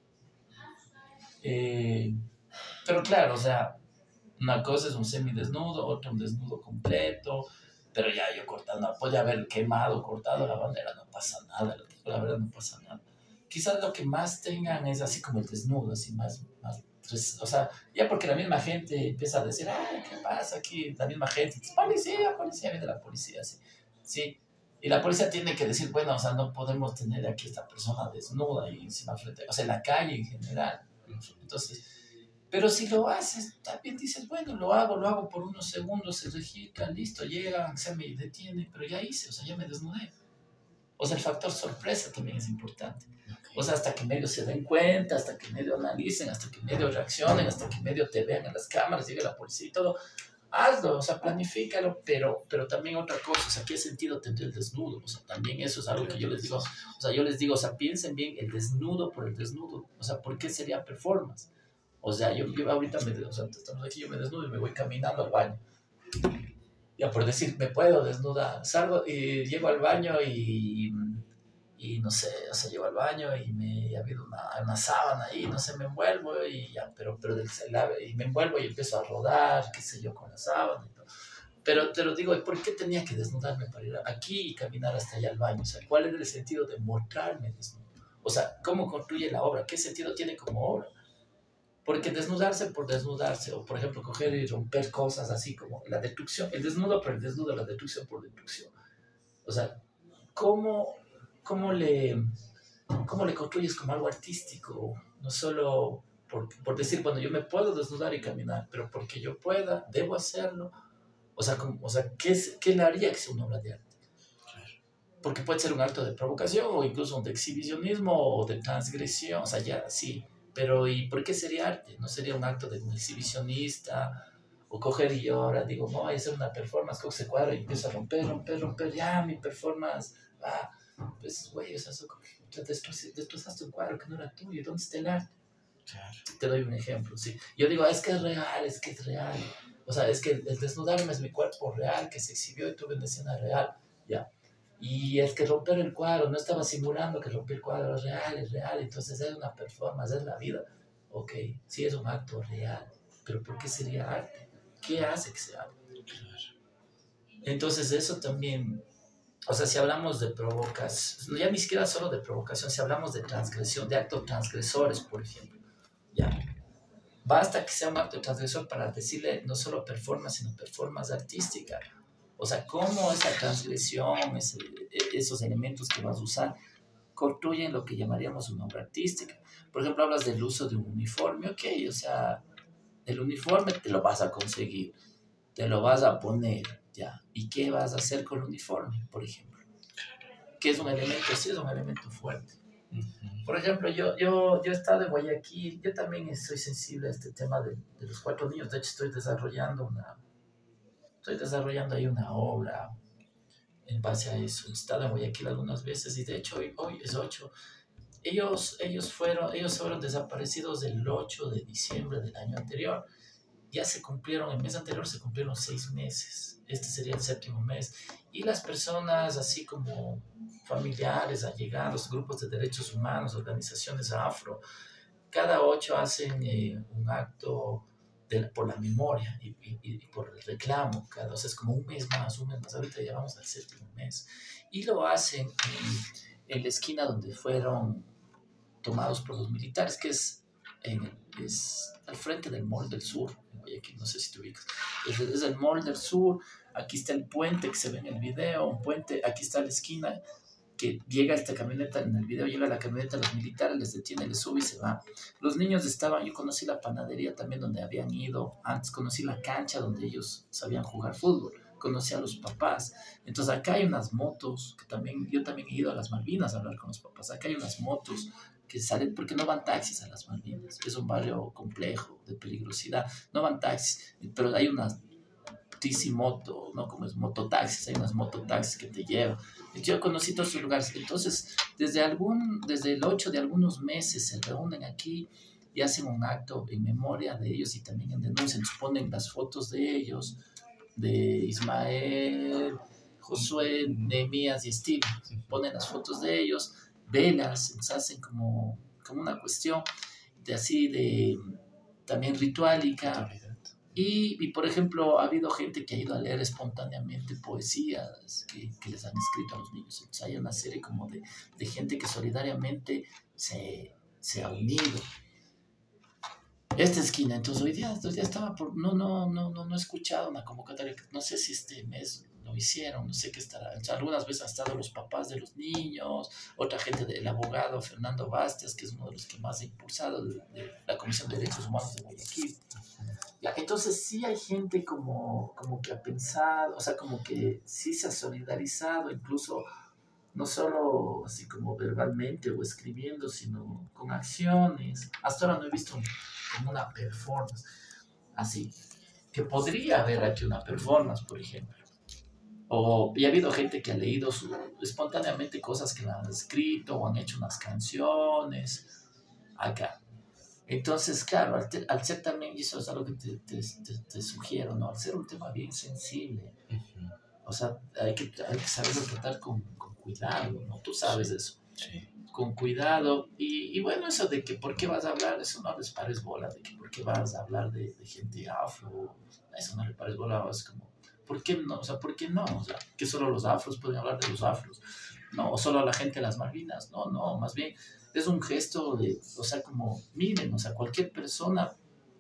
Eh, pero claro, o sea, una cosa es un semidesnudo, otra un desnudo completo, pero ya yo cortando, podía haber quemado, cortado la bandera, no pasa nada, la verdad no pasa nada. Quizás lo que más tengan es así como el desnudo, así más, más pues, o sea, ya porque la misma gente empieza a decir, ay, ¿qué pasa aquí? La misma gente, policía, policía, viene la policía, sí, sí. Y la policía tiene que decir, bueno, o sea, no podemos tener aquí esta persona desnuda y encima frente, o sea, en la calle en general. Entonces, pero si lo haces, también dices, bueno, lo hago, lo hago por unos segundos, se registra, listo, llegan, se me detiene, pero ya hice, o sea, ya me desnudé. O sea, el factor sorpresa también es importante. O sea, hasta que medio se den cuenta, hasta que medio analicen, hasta que medio reaccionen, hasta que medio te vean en las cámaras, llegue la policía y todo. Hazlo, o sea, planifícalo, pero, pero también otra cosa, o sea, ¿qué sentido tendría el desnudo? O sea, también eso es algo que yo les digo, o sea, yo les digo, o sea, piensen bien el desnudo por el desnudo, o sea, ¿por qué sería performance? O sea, yo, yo ahorita, me, o sea, estamos aquí, yo me desnudo y me voy caminando al baño. Ya por decir, me puedo desnudar, salgo y llego al baño y, y no sé, o sea, llego al baño y me ha habido una, una sábana ahí, no sé, me envuelvo y ya, pero, pero del, y me envuelvo y empiezo a rodar, qué sé yo, con la sábana y todo. Pero te lo digo, ¿por qué tenía que desnudarme para ir aquí y caminar hasta allá al baño? O sea, ¿cuál era el sentido de mostrarme desnudo? O sea, ¿cómo construye la obra? ¿Qué sentido tiene como obra? Porque desnudarse por desnudarse, o por ejemplo coger y romper cosas así como la destrucción, el desnudo por el desnudo, la destrucción por destrucción. O sea, ¿cómo, cómo, le, cómo le construyes como algo artístico? No solo por, por decir, bueno, yo me puedo desnudar y caminar, pero porque yo pueda, debo hacerlo. O sea, como, o sea ¿qué, es, ¿qué le haría que sea una obra de arte? Porque puede ser un acto de provocación o incluso un de exhibicionismo o de transgresión, o sea, ya, sí. Pero ¿y por qué sería arte? ¿No sería un acto de un exhibicionista? O coger y yo ahora digo, no, voy a hacer una performance, coge ese cuadro y empiezo a romper, romper, romper, ya, mi performance, ah, pues, güey, o sea, destrozaste un cuadro que no era tuyo, ¿dónde está el arte? Claro. Te doy un ejemplo, sí. Yo digo, es que es real, es que es real. O sea, es que el desnudarme es mi cuerpo real, que se exhibió y tuve una escena real, ya. Y es que romper el cuadro, no estaba simulando que romper el cuadro es real, es real, entonces es una performance, es la vida. Ok, sí es un acto real, pero ¿por qué sería arte? ¿Qué hace que sea arte? Entonces eso también, o sea, si hablamos de provocación, ya ni siquiera solo de provocación, si hablamos de transgresión, de actos transgresores, por ejemplo, ya. Basta que sea un acto transgresor para decirle no solo performance, sino performance artística. O sea, cómo esa transgresión, ese, esos elementos que vas a usar, construyen lo que llamaríamos una obra artística. Por ejemplo, hablas del uso de un uniforme, ok, o sea, el uniforme te lo vas a conseguir, te lo vas a poner, ya. ¿Y qué vas a hacer con el uniforme, por ejemplo? Que es un elemento, sí es un elemento fuerte. Por ejemplo, yo, yo, yo he estado en Guayaquil, yo también soy sensible a este tema de, de los cuatro niños, de hecho estoy desarrollando una, estoy desarrollando ahí una obra en base a eso. He estado en Guayaquil algunas veces y de hecho hoy, hoy es ocho. Ellos, ellos, fueron, ellos fueron desaparecidos el ocho de diciembre del año anterior. Ya se cumplieron, el mes anterior se cumplieron seis meses. Este sería el séptimo mes. Y las personas, así como familiares, allegados, grupos de derechos humanos, organizaciones afro, cada ocho hacen eh, un acto de, por la memoria y, y, y por el reclamo. Cada, o sea, es como un mes más, un mes más. Ahorita ya vamos al séptimo mes. Y lo hacen en, en la esquina donde fueron tomados por los militares, que es, en, es al frente del Mall del Sur. Aquí no sé si te ubicas. Es, es el Mall del Sur. Aquí está el puente que se ve en el video. Un puente, aquí está la esquina. Que llega esta camioneta, en el video llega la camioneta, los militares les detienen, les sube y se va. Los niños estaban, yo conocí la panadería también donde habían ido, antes conocí la cancha donde ellos sabían jugar fútbol, conocí a los papás. Entonces acá hay unas motos, que también, yo también he ido a las Malvinas a hablar con los papás. Acá hay unas motos que salen, porque no van taxis a las Malvinas. Es un barrio complejo, de peligrosidad. No van taxis, pero hay unas moto, ¿no? Como es mototaxis, hay unas mototaxis que te llevan. Yo conocí todos esos lugares. Entonces, desde, algún, desde el ocho de algunos meses se reúnen aquí y hacen un acto en memoria de ellos y también en denuncia. Nos ponen las fotos de ellos, de Ismael, Josué, Nehemías y Steve. Ponen las fotos de ellos, velas, nos hacen como, como una cuestión de así, de también rituálica. Y, y, por ejemplo, ha habido gente que ha ido a leer espontáneamente poesías que, que les han escrito a los niños. Entonces hay una serie como de, de gente que solidariamente se, se ha unido. Esta esquina, entonces hoy día, hoy día estaba por... No, no, no, no, no he escuchado una convocatoria. No sé si este mes lo hicieron, no sé qué estará. O sea, algunas veces han estado los papás de los niños, otra gente del abogado Fernando Bastos, que es uno de los que más ha impulsado de, de la Comisión de Derechos Humanos de Guayaquil. Ya, entonces sí hay gente como, como que ha pensado, o sea, como que sí se ha solidarizado, incluso no solo así como verbalmente o escribiendo, sino con acciones. Hasta ahora no he visto como una performance así, que podría haber aquí una performance, por ejemplo. O, y ha habido gente que ha leído su, espontáneamente cosas que le han escrito o han hecho unas canciones acá. Entonces, claro, al, te, al ser también, y eso es algo que te, te, te, te sugiero, ¿no? Al ser un tema bien sensible, uh-huh. O sea, hay que, hay que saberlo tratar con, con cuidado, ¿no? Tú sabes sí, eso. Sí. Con cuidado. Y, y bueno, eso de que por qué vas a hablar, eso no les pares bola, de que por qué vas a hablar de, de gente afro, eso no les pares bola, es como, ¿por qué no? O sea, ¿por qué no? O sea, que solo los afros pueden hablar de los afros, no, o solo la gente de las Malvinas, no, no, más bien es un gesto de, o sea, como, miren, o sea, cualquier persona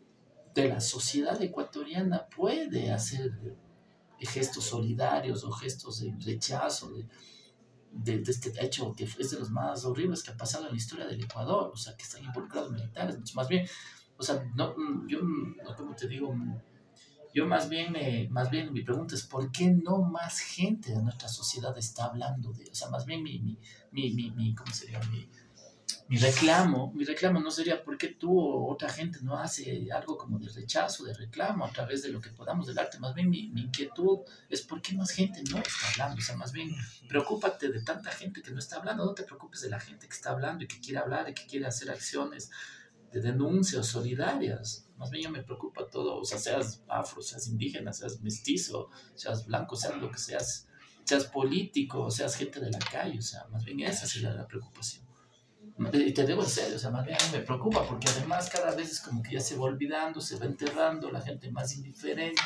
de la sociedad ecuatoriana puede hacer gestos solidarios o gestos de rechazo de, de, de este hecho que es de los más horribles que ha pasado en la historia del Ecuador, o sea, que están involucrados militares. Entonces, más bien, o sea, no, yo, no, como te digo, yo más bien, eh, más bien mi pregunta es, ¿por qué no más gente de nuestra sociedad está hablando de, o sea, más bien mi, mi, mi, mi, mi ¿cómo sería? Mi, mi reclamo, mi reclamo no sería por qué tú o otra gente no hace algo como de rechazo, de reclamo a través de lo que podamos del arte. Más bien mi, mi inquietud es por qué más gente no está hablando. O sea, más bien preocúpate de tanta gente que no está hablando, no te preocupes de la gente que está hablando y que quiere hablar y que quiere hacer acciones de denuncia o solidarias. Más bien yo me preocupa todo, o sea, seas afro, seas indígena, seas mestizo, seas blanco, seas lo que seas, seas político, seas gente de la calle, o sea, más bien esa sería la preocupación. Y te digo en serio, o sea, más bien a mí me preocupa porque además cada vez es como que ya se va olvidando, se va enterrando, la gente más indiferente,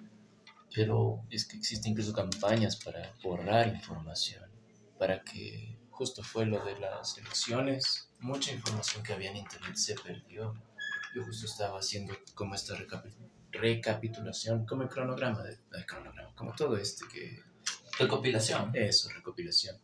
pero... Es que existen incluso campañas para borrar información, para que justo fue lo de las elecciones, mucha información que había en internet se perdió. Yo justo estaba haciendo como esta recapi- recapitulación, como el cronograma, de, el cronograma, como todo este que... Recopilación. Eso, recopilación.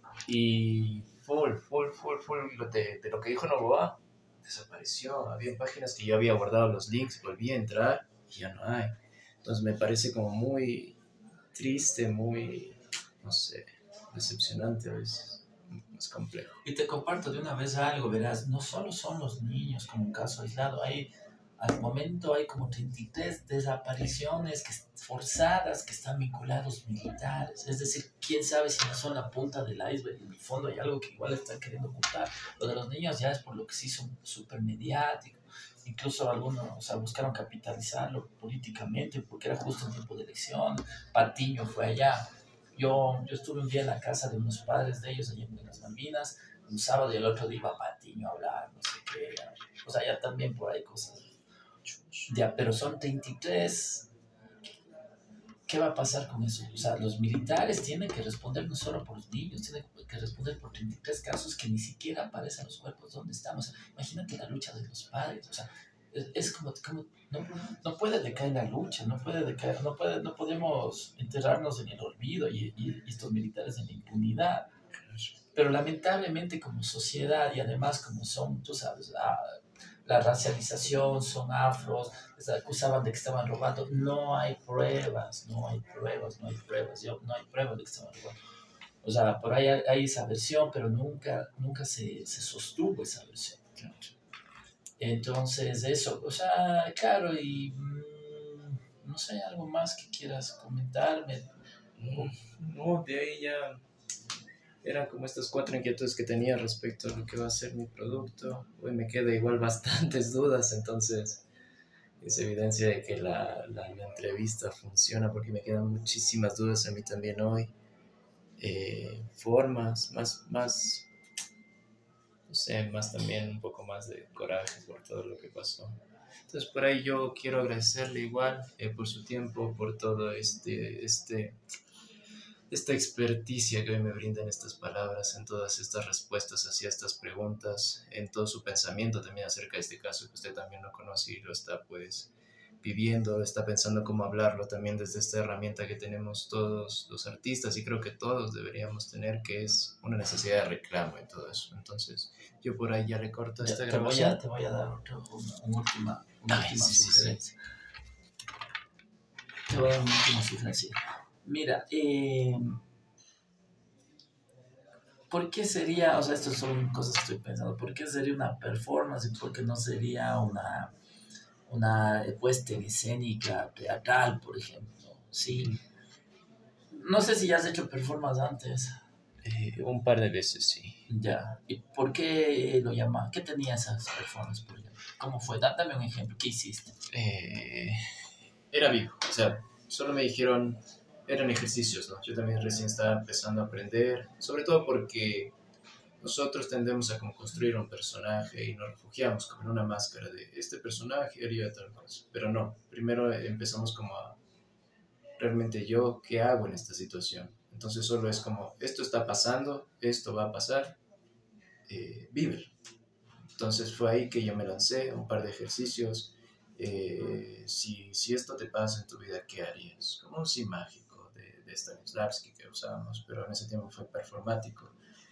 Y full, full, full, full de, de lo que dijo Novoa, desapareció. Había páginas que yo había guardado los links, volví a entrar y ya no hay. Entonces me parece como muy triste, muy, no sé, decepcionante a veces. Es complejo. Y te comparto de una vez algo, verás, no solo son los niños como un caso aislado, hay, al momento hay como treinta y tres desapariciones que, forzadas que están vinculados militares, es decir, quién sabe si no son la punta del iceberg, en el fondo hay algo que igual están queriendo ocultar. Lo de los niños ya es por lo que se hizo súper mediático, incluso algunos, o sea, buscaron capitalizarlo políticamente porque era justo en tiempo de elección. Patiño fue allá. Yo, yo estuve un día en la casa de unos padres de ellos allá en las Malvinas, un sábado, y el otro día iba a Patiño a hablar, no sé qué. O sea, ya también por ahí cosas. Ya, pero son treinta y tres. ¿Qué va a pasar con eso? O sea, los militares tienen que responder no solo por los niños, tienen que responder por treinta y tres casos que ni siquiera aparecen los cuerpos donde estamos. Imagínate la lucha de los padres. O sea, es, es como, como no, no puede decaer la lucha, no puede decaer, no, puede, no podemos enterrarnos en el olvido y, y, y estos militares en la impunidad. Pero lamentablemente como sociedad y además como son, tú sabes, la, la racialización, son afros, les acusaban de que estaban robando. No hay pruebas, no hay pruebas, no hay pruebas, yo, no hay pruebas de que estaban robando. O sea, por ahí hay, hay esa versión, pero nunca, nunca se, se sostuvo esa versión. Entonces, eso, o sea, claro, y mmm, no sé, algo más que quieras comentarme. No, no, de ahí ya eran como estas cuatro inquietudes que tenía respecto a lo que va a ser mi producto. Hoy me queda igual bastantes dudas, entonces es evidencia de que la, la, la entrevista funciona porque me quedan muchísimas dudas a mí también hoy. Eh, formas, más, más, no sé, más también un poco más de coraje por todo lo que pasó. Entonces por ahí yo quiero agradecerle igual eh, por su tiempo, por todo este, este, esta experticia que hoy me brindan estas palabras, en todas estas respuestas hacia estas preguntas, en todo su pensamiento también acerca de este caso que usted también lo conoce y lo está pues viviendo, está pensando cómo hablarlo también desde esta herramienta que tenemos todos los artistas y creo que todos deberíamos tener, que es una necesidad de reclamo y todo eso. Entonces yo por ahí ya le corto Ya, esta te, voy grabación. a, te voy a dar otro, una, una última, una Ay, última sí, sí, sugerencia. Sí. Te voy a dar una última sugerencia. Mira, eh, ¿por qué sería, o sea, estas son cosas que estoy pensando, ¿por qué sería una performance y por qué no sería una, una puesta en escénica teatral, por ejemplo? Sí. No sé si ya has hecho performance antes. Eh, un par de veces, sí. Ya. ¿Y por qué lo llama? ¿Qué tenía esas performances, por ejemplo? ¿Cómo fue? Dame un ejemplo. ¿Qué hiciste? Eh, era vivo, o sea, solo me dijeron, eran ejercicios, ¿no? Yo también recién estaba empezando a aprender, sobre todo porque nosotros tendemos a como construir un personaje y nos refugiamos como en una máscara de este personaje haría tal cosa, pero no, primero empezamos como a realmente yo, ¿qué hago en esta situación? Entonces solo es como, esto está pasando, esto va a pasar, eh, vívelo. Entonces fue ahí que yo me lancé, un par de ejercicios. Eh, si, si esto te pasa en tu vida, ¿qué harías? Como un sí mágico de, de Stanislavski que usábamos, pero en ese tiempo fue performático.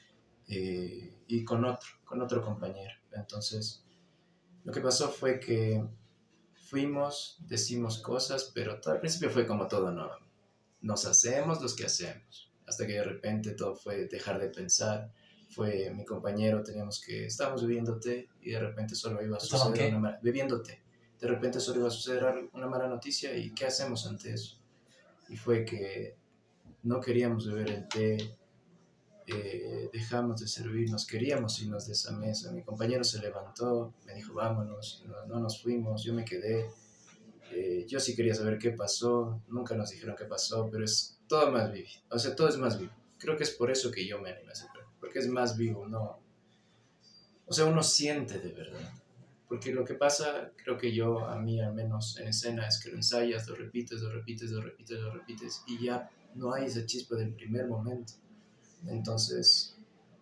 Eh, y con otro, con otro compañero. Entonces, lo que pasó fue que fuimos, decimos cosas, pero todo al principio fue como todo, no, nos hacemos los que hacemos, hasta que de repente todo fue dejar de pensar, fue mi compañero, teníamos que, estábamos bebiendo té y de repente solo iba a ¿Estaban suceder qué? una mala, bebiendo té, de repente solo iba a suceder una mala noticia y ¿qué hacemos ante eso? Y fue que no queríamos beber el té, eh, dejamos de servirnos, queríamos irnos de esa mesa, mi compañero se levantó, me dijo vámonos, no, no nos fuimos, yo me quedé, eh, yo sí quería saber qué pasó, nunca nos dijeron qué pasó, pero es todo más vivo, o sea, todo es más vivo. Creo que es por eso que yo me animé a hacer, porque es más vivo, no, o sea, uno siente de verdad. Porque lo que pasa, creo que yo, a mí al menos en escena, es que lo ensayas, lo repites, lo repites, lo repites, lo repites, y ya no hay esa chispa del primer momento. Entonces,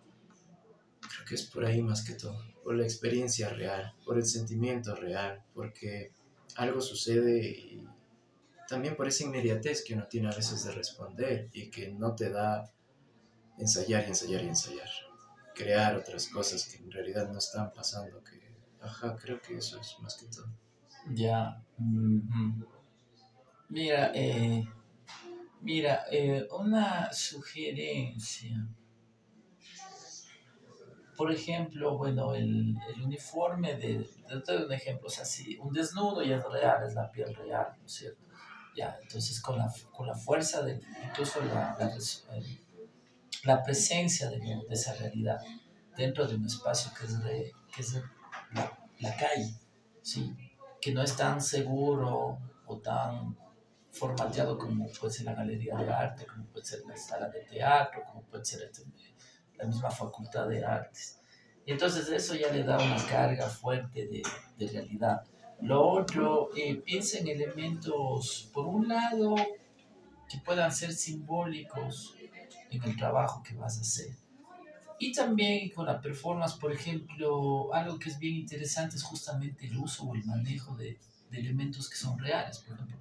creo que es por ahí más que todo, por la experiencia real, por el sentimiento real, porque algo sucede y también por esa inmediatez que uno tiene a veces de responder y que no te da ensayar y ensayar y ensayar, crear otras cosas que en realidad no están pasando, que, ajá, creo que eso es más que todo. Ya. Mm-hmm. Mira, eh, mira, eh, una sugerencia. Por ejemplo, bueno, el, el uniforme de, te doy un ejemplo, o sea, si un desnudo ya es real, es la piel real, ¿no es cierto? Ya, entonces con la, con la fuerza de, incluso la, la, la presencia de, de, esa realidad dentro de un espacio que es, de, que es la, la calle, ¿sí? Que no es tan seguro o tan formateado como puede ser la galería de arte, como puede ser la sala de teatro, como puede ser este, la misma facultad de artes. Y entonces eso ya le da una carga fuerte de, de realidad. Lo otro, eh, piensa en elementos, por un lado, que puedan ser simbólicos en el trabajo que vas a hacer. Y también con la performance, por ejemplo, algo que es bien interesante es justamente el uso o el manejo de, de elementos que son reales. Por ejemplo,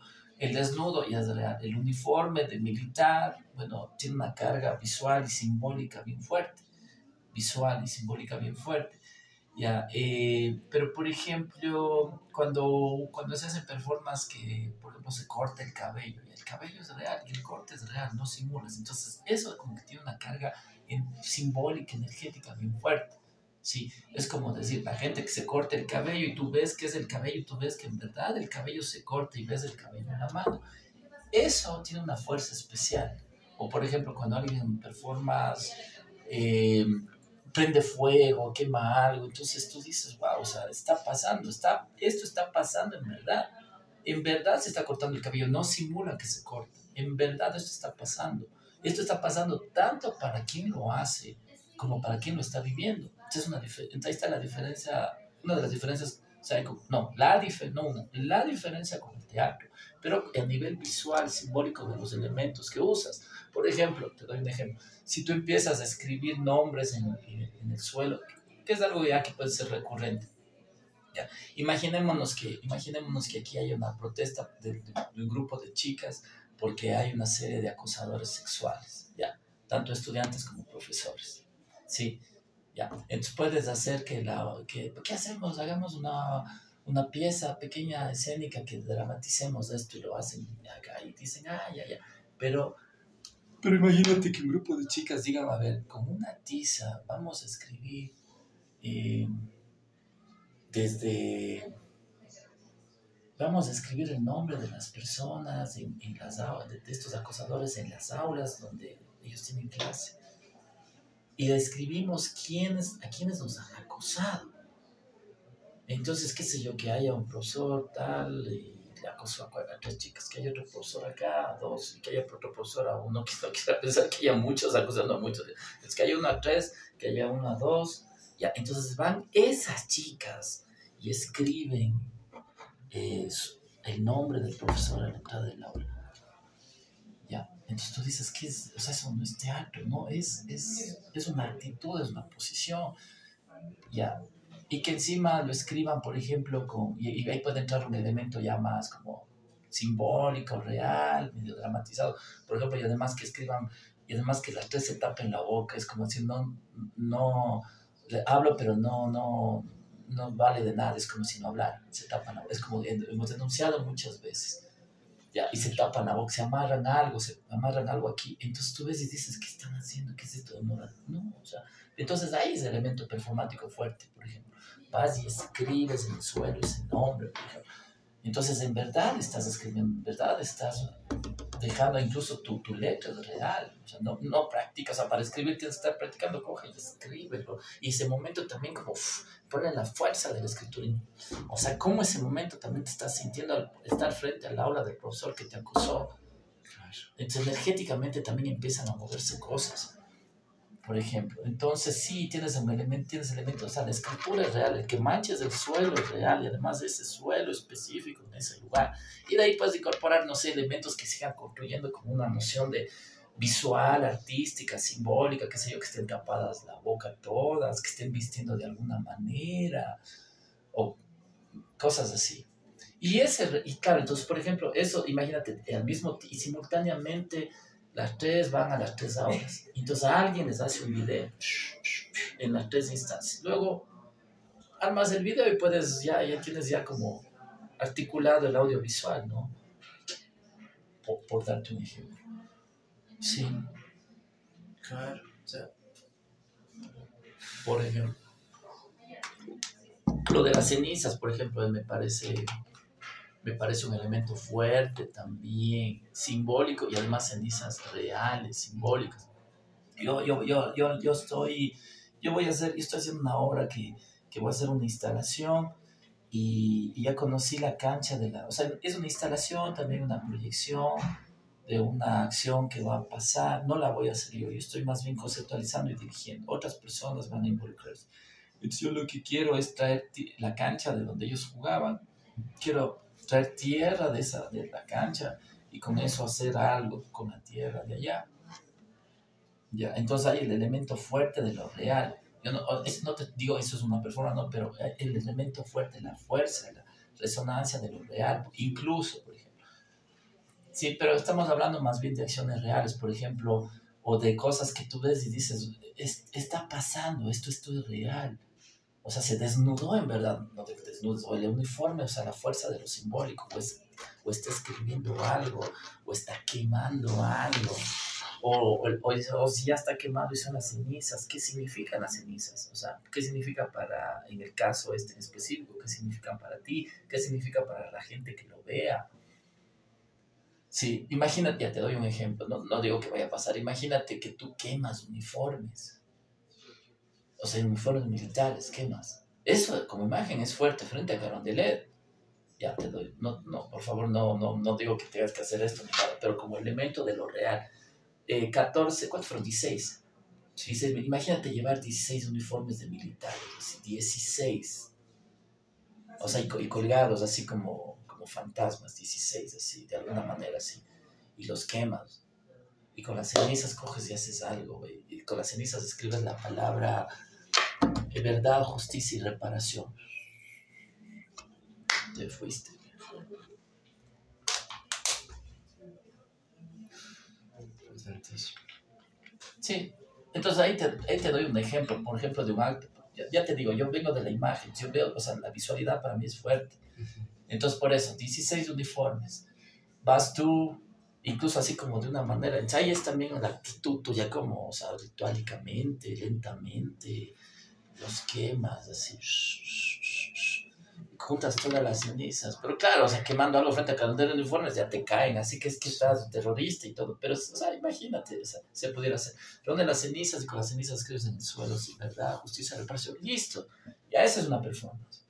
El desnudo ya es real. El uniforme de militar, bueno, tiene una carga visual y simbólica bien fuerte. Visual y simbólica bien fuerte. Ya, eh, pero por ejemplo, cuando, cuando se hacen performance que, por ejemplo, se corta el cabello, y el cabello es real, y el corte es real, no simulas. Entonces, eso como que tiene una carga en, simbólica, energética bien fuerte. Sí, es como decir, la gente que se corta el cabello y tú ves que es el cabello y tú ves que en verdad el cabello se corta y ves el cabello en la mano. Eso tiene una fuerza especial. O por ejemplo, cuando alguien performas... Eh, prende fuego, quema algo, entonces tú dices, wow, o sea, está pasando, está, esto está pasando en verdad, en verdad se está cortando el cabello, no simula que se corta, en verdad esto está pasando, esto está pasando tanto para quien lo hace como para quien lo está viviendo. Entonces, una dif- ahí está la diferencia, una de las diferencias, o sea, no, la, dif- no una, la diferencia con el teatro, pero a nivel visual, simbólico de los elementos que usas. Por ejemplo, te doy un ejemplo, si tú empiezas a escribir nombres en, en, en el suelo, que es algo ya que puede ser recurrente, ¿ya? Imaginémonos que, imaginémonos que aquí hay una protesta de, de, de un grupo de chicas porque hay una serie de acosadores sexuales, ¿ya? Tanto estudiantes como profesores, ¿sí? ¿Ya? Entonces puedes hacer que la... Que, ¿qué hacemos? Hagamos una, una pieza pequeña, escénica, que dramaticemos esto y lo hacen acá y dicen, ah, ya, ya. Pero, pero imagínate que un grupo de chicas digan, a ver, con una tiza vamos a escribir eh, desde... Vamos a escribir el nombre de las personas, en, en las, de, de estos acosadores en las aulas donde ellos tienen clase. Y describimos quiénes, a quiénes nos han acosado. Entonces, qué sé yo, que haya un profesor tal, y le acosó a, a tres chicas, que haya otro profesor acá, a dos, y que haya otro profesor a uno, que no quiera pensar que haya muchos acosando a muchos. Es que haya uno a tres, que haya uno a dos. Ya, entonces van esas chicas y escriben eh, el nombre del profesor a la entrada del aula. Ya, entonces tú dices que es, o sea, eso no es teatro, ¿no? Es, es, es una actitud, es una posición. Ya, y que encima lo escriban, por ejemplo, con, y, y ahí puede entrar un elemento ya más como simbólico, real, medio dramatizado, por ejemplo, y además que escriban, y además que las tres se tapen la boca, es como si no, no, le hablo, pero no, no, no vale de nada, es como si no hablara, se tapan la boca, es como hemos denunciado muchas veces, ya, y se tapan la boca, se amarran algo, se amarran algo aquí, entonces tú ves y dices, ¿qué están haciendo? ¿Qué es esto de moral? No, o sea, entonces ahí es el elemento performático fuerte, por ejemplo, vas y escribes en el suelo ese nombre, por ejemplo, entonces en verdad estás escribiendo, en verdad estás dejando incluso tu, tu letra es real, o sea, no, no practicas, o sea, para escribir tienes que estar practicando, coge y escríbelo, y ese momento también como uff, pone la fuerza de la escritura, o sea, cómo ese momento también te estás sintiendo al estar frente al aula del profesor que te acusó, entonces energéticamente también empiezan a moverse cosas, por ejemplo, entonces sí, tienes un elemento, tienes elementos, o sea, la escritura es real, el que manches el suelo es real, y además ese suelo específico en ese lugar, y de ahí puedes incorporar, no sé, elementos que sigan construyendo como una noción de visual, artística, simbólica, qué sé yo, que estén tapadas la boca todas, que estén vistiendo de alguna manera, o cosas así. Y ese, y claro, entonces, por ejemplo, eso, imagínate, al mismo y simultáneamente las tres van a las tres aulas. Entonces a alguien les hace un video en las tres instancias. Luego armas el video y puedes, ya, ya tienes ya como articulado el audiovisual, ¿no? Por, por darte un ejemplo. Sí. Claro, o sea, Por ejemplo. Lo de las cenizas, por ejemplo, me parece, me parece un elemento fuerte también, simbólico, y además cenizas reales, simbólicas. Yo, yo, yo, yo, yo estoy, yo voy a hacer, yo estoy haciendo una obra que, que voy a hacer una instalación y, y ya conocí la cancha de la, o sea, es una instalación, también una proyección de una acción que va a pasar, no la voy a hacer yo, yo estoy más bien conceptualizando y dirigiendo, otras personas van a involucrarse. Entonces yo lo que quiero es traer la cancha de donde ellos jugaban, quiero traer tierra de, esa, de la cancha y con eso hacer algo con la tierra de allá. Ya, entonces hay el elemento fuerte de lo real. Yo no, no te digo eso es una performance, no, pero el elemento fuerte, la fuerza, la resonancia de lo real, incluso, por ejemplo. Sí, pero estamos hablando más bien de acciones reales, por ejemplo, o de cosas que tú ves y dices, "Es- está pasando, esto, esto es real. O sea, se desnudó en verdad, no te desnudes, o el uniforme, o sea, la fuerza de lo simbólico, pues, o está escribiendo algo, o está quemando algo, o, o, o, o si ya está quemado y son las cenizas, ¿qué significan las cenizas? O sea, ¿qué significa para, en el caso este en específico, qué significan para ti, qué significa para la gente que lo vea? Sí, imagínate, ya te doy un ejemplo, no, no digo que vaya a pasar, imagínate que tú quemas uniformes, o sea, uniformes militares, quemas. Eso como imagen es fuerte frente a Carondelet. Ya te doy, no, no, por favor, no, no, no digo que tengas que hacer esto, ni nada, pero como elemento de lo real. Eh, catorce, ¿cuántos fueron? dieciséis. dieciséis. Imagínate llevar dieciséis uniformes de militares, así, dieciséis. O sea, y, y colgados así como, como fantasmas, dieciséis, así, de alguna manera así. Y los quemas. Y con las cenizas coges y haces algo, güey. Y con las cenizas escribes la palabra eh, verdad, justicia y reparación. Te fuiste. Interesantísimo. Sí. Entonces ahí te, ahí te doy un ejemplo, por ejemplo, de un acto. Ya, ya te digo, yo vengo de la imagen, yo veo, o sea, la visualidad para mí es fuerte. Entonces, por eso, dieciséis uniformes. Vas tú, incluso así como de una manera, ensayas también la actitud tuya, como, o sea, ritualicamente, lentamente, los quemas, así, juntas todas las cenizas. Pero claro, o sea, quemando algo frente a calendar de uniformes ya te caen, así que es que estás terrorista y todo. Pero, o sea, imagínate, o sea, se pudiera hacer. Reúne las cenizas y con las cenizas escribes en el suelo, sí, verdad, justicia, reparación, listo. Ya esa es una performance.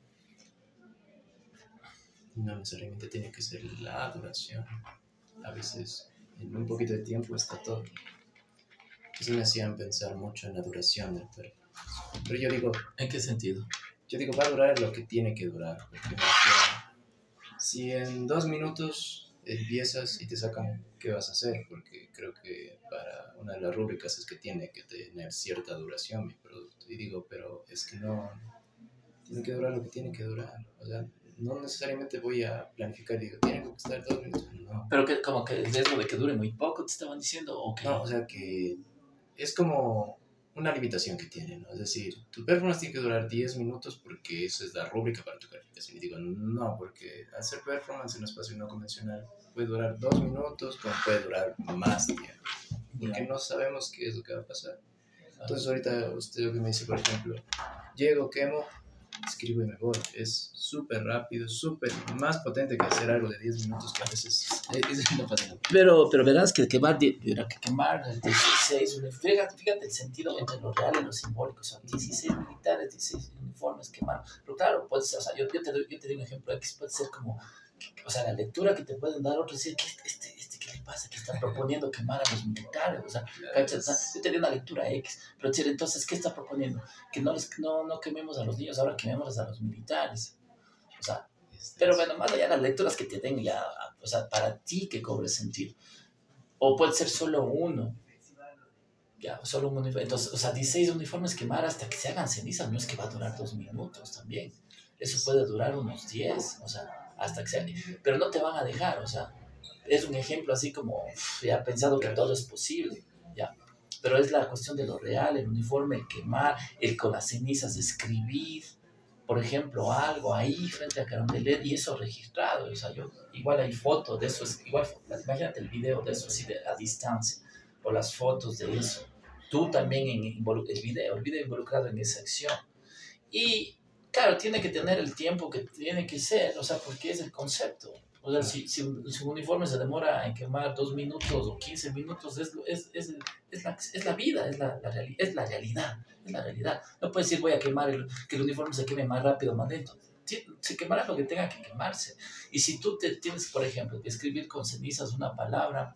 No necesariamente tiene que ser la duración. A veces en un poquito de tiempo está todo. Eso me hacían pensar mucho en la duración del perro. Pero yo digo, ¿En qué sentido? yo digo, va a durar lo que tiene que durar. Porque me decían, si en dos minutos empiezas y te sacan, ¿qué vas a hacer? Porque creo que para una de las rúbricas es que tiene que tener cierta duración mi producto. Y digo, pero es que no, tiene que durar lo que tiene que durar. O sea, no necesariamente voy a planificar y digo, tiene que estar dos minutos. No. Pero que como que el riesgo de que dure muy poco, te estaban diciendo, o okay. No, o sea que es como una limitación que tiene, ¿no? Es decir, tu performance tiene que durar diez minutos porque esa es la rúbrica para tu calificación. Y digo, no, porque hacer performance en un espacio no convencional puede durar dos minutos, como puede durar más tiempo. Porque yeah. no sabemos qué es lo que va a pasar. Entonces ahorita usted lo que me dice, por ejemplo, llego, quemo, escribo y me voy. Es súper rápido, súper más potente que hacer algo de diez minutos que a veces no pasa nada. Pero, pero verás que quemar, que quemar el dieciséis, fíjate, fíjate el sentido entre lo real y lo simbólico. Son dieciséis militares, dieciséis uniformes quemados. Pero claro, puedes, o sea, yo, yo, te doy, yo te doy un ejemplo X, puede ser como, o sea, la lectura que te pueden dar otros, decir, este, este, este, ¿qué le pasa? Que está proponiendo quemar a los militares. O sea, ¿cachas? O sea, yo te doy una lectura X, pero decir, entonces, ¿qué está proponiendo? Que no, les, no, no quememos a los niños, ahora quememos a los militares. O sea, pero bueno, más allá de las lecturas que te den ya, o sea, para ti que cobre sentido. O puede ser solo uno. Ya, solo un uniforme. Entonces, o sea, dieciséis uniformes quemar hasta que se hagan cenizas, no es que va a durar dos minutos también. Eso puede durar unos diez, o sea, hasta que se hagan. Pero no te van a dejar, o sea, es un ejemplo así como, ya pensado que todo es posible, ya. Pero es la cuestión de lo real, el uniforme, el quemar, el con las cenizas escribir, por ejemplo, algo ahí frente a Carondelet y eso registrado, o sea, yo, igual hay fotos de eso, es, igual, imagínate el video de eso así de, a distancia, o las fotos de eso, tú también en el video, el video involucrado en esa acción. Y claro, tiene que tener el tiempo que tiene que ser, o sea, porque es el concepto. O sea, si, si, un, si un uniforme se demora en quemar dos minutos o quince minutos, es, es, es, es, la, es la vida, es la, la, reali es la realidad, es la realidad. No puedes decir, voy a quemar, el, que el uniforme se queme más rápido, más lento. Se quemará lo que tenga que quemarse. Y si tú te tienes, por ejemplo, que escribir con cenizas una palabra,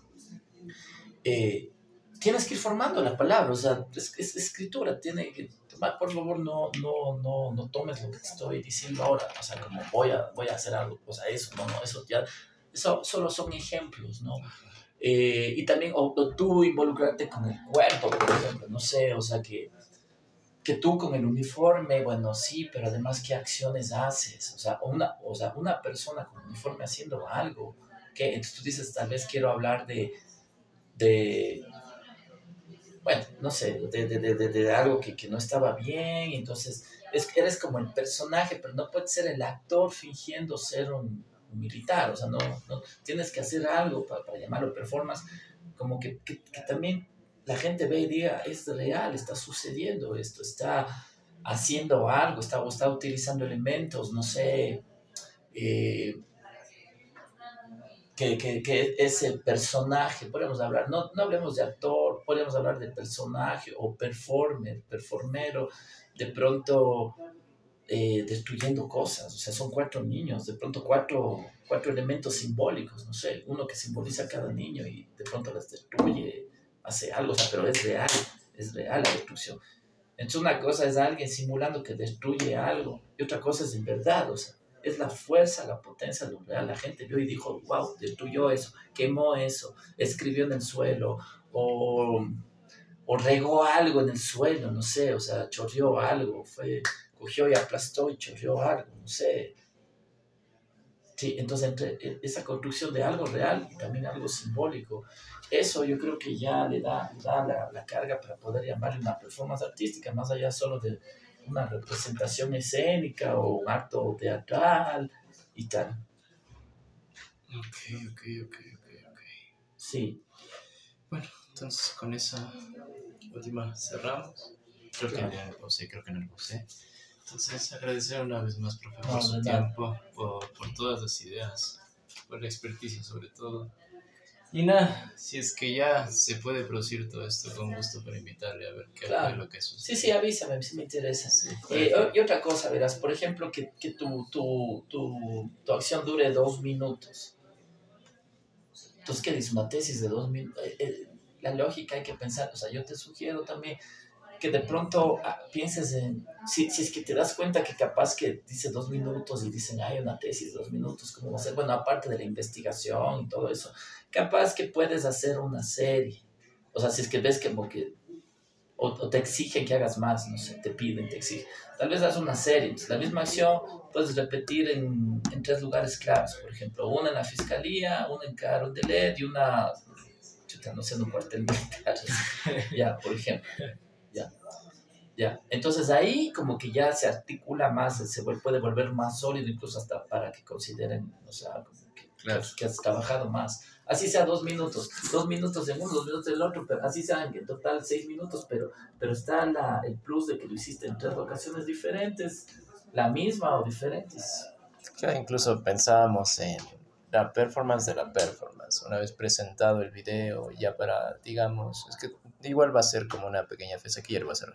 eh, tienes que ir formando la palabra, o sea, es, es escritura, tiene que, por favor, no, no, no, no tomes lo que te estoy diciendo ahora, o sea, como voy a, voy a hacer algo, o sea, eso, no, no, eso ya, eso solo son ejemplos, ¿no? Eh, y también, o, o tú involucrarte con el cuerpo, por ejemplo, no sé, o sea, que, que tú con el uniforme, bueno, sí, pero además, ¿qué acciones haces? O sea, una, o sea, una persona con uniforme haciendo algo, qué. Entonces tú dices, tal vez quiero hablar de, de bueno, no sé, de, de, de, de, de algo que, que no estaba bien, entonces es, eres como el personaje, pero no puedes ser el actor fingiendo ser un, un militar, o sea, no, no tienes que hacer algo para, para llamarlo performance, como que, que, que también la gente ve y diga, es real, está sucediendo esto, está haciendo algo, está, está utilizando elementos, no sé, eh, que, que, que ese personaje, podemos hablar, no, no hablemos de actor, podemos hablar de personaje o performer, performero, de pronto eh, destruyendo cosas, o sea, son cuatro niños, de pronto cuatro, cuatro elementos simbólicos, no sé, uno que simboliza a cada niño y de pronto las destruye, hace algo, o sea, pero es real, es real la destrucción. Entonces una cosa es alguien simulando que destruye algo y otra cosa es en verdad, o sea, es la fuerza, la potencia de lo real. La gente vio y dijo, wow, destruyó eso, quemó eso, escribió en el suelo o, o regó algo en el suelo, no sé, o sea, chorreó algo, fue, cogió y aplastó y chorreó algo, no sé. Sí, entonces entre esa construcción de algo real y también algo simbólico, eso yo creo que ya le da, le da la, la carga para poder llamarle una performance artística, más allá solo de una representación escénica o un acto teatral y tal. Ok, ok, ok, ok, ok. Sí. Bueno, entonces con esa última cerramos. Creo que ya lo sé, creo que no lo sé. Entonces agradecer una vez más, profe, por No, su de nada. tiempo, por, por todas las ideas, por la experticia sobre todo. Y nada, si es que ya se puede producir todo esto, con gusto para invitarle a ver qué fue Claro. lo que Sí, sucedió. sí, avísame, si me interesa. Sí, Eh, perfecto. y otra cosa, verás, por ejemplo, que, que tu, tu, tu, tu acción dure dos minutos. Entonces, ¿qué dices? Una tesis de dos minutos. Eh, eh, la lógica hay que pensar, o sea, yo te sugiero también que de pronto ah, pienses en, si, si es que te das cuenta que capaz que dice dos minutos y dicen, hay una tesis de dos minutos, ¿cómo va a ser? Bueno, aparte de la investigación y todo eso, capaz que puedes hacer una serie. O sea, si es que ves que, como que o, o te exigen que hagas más, no sé, te piden, te exigen. Tal vez haz una serie, entonces la misma acción puedes repetir en, en tres lugares claves, por ejemplo, una en la fiscalía, una en Carondelet y una, chuta, no sé, en un cuartel militar, ya, por ejemplo, ya. Ya, entonces ahí como que ya se articula más, se vuel- puede volver más sólido, incluso hasta para que consideren, o sea, como que, que Claro. has, que has trabajado más. Así sea dos minutos, dos minutos en uno, dos minutos en el otro, pero así sean en total seis minutos, pero, pero está la, el plus de que lo hiciste en tres locaciones diferentes, la misma o diferentes. Claro, incluso pensábamos en la performance de la performance. Una vez presentado el video, ya para, digamos, es que igual va a ser como una pequeña fiesta que ya va a ser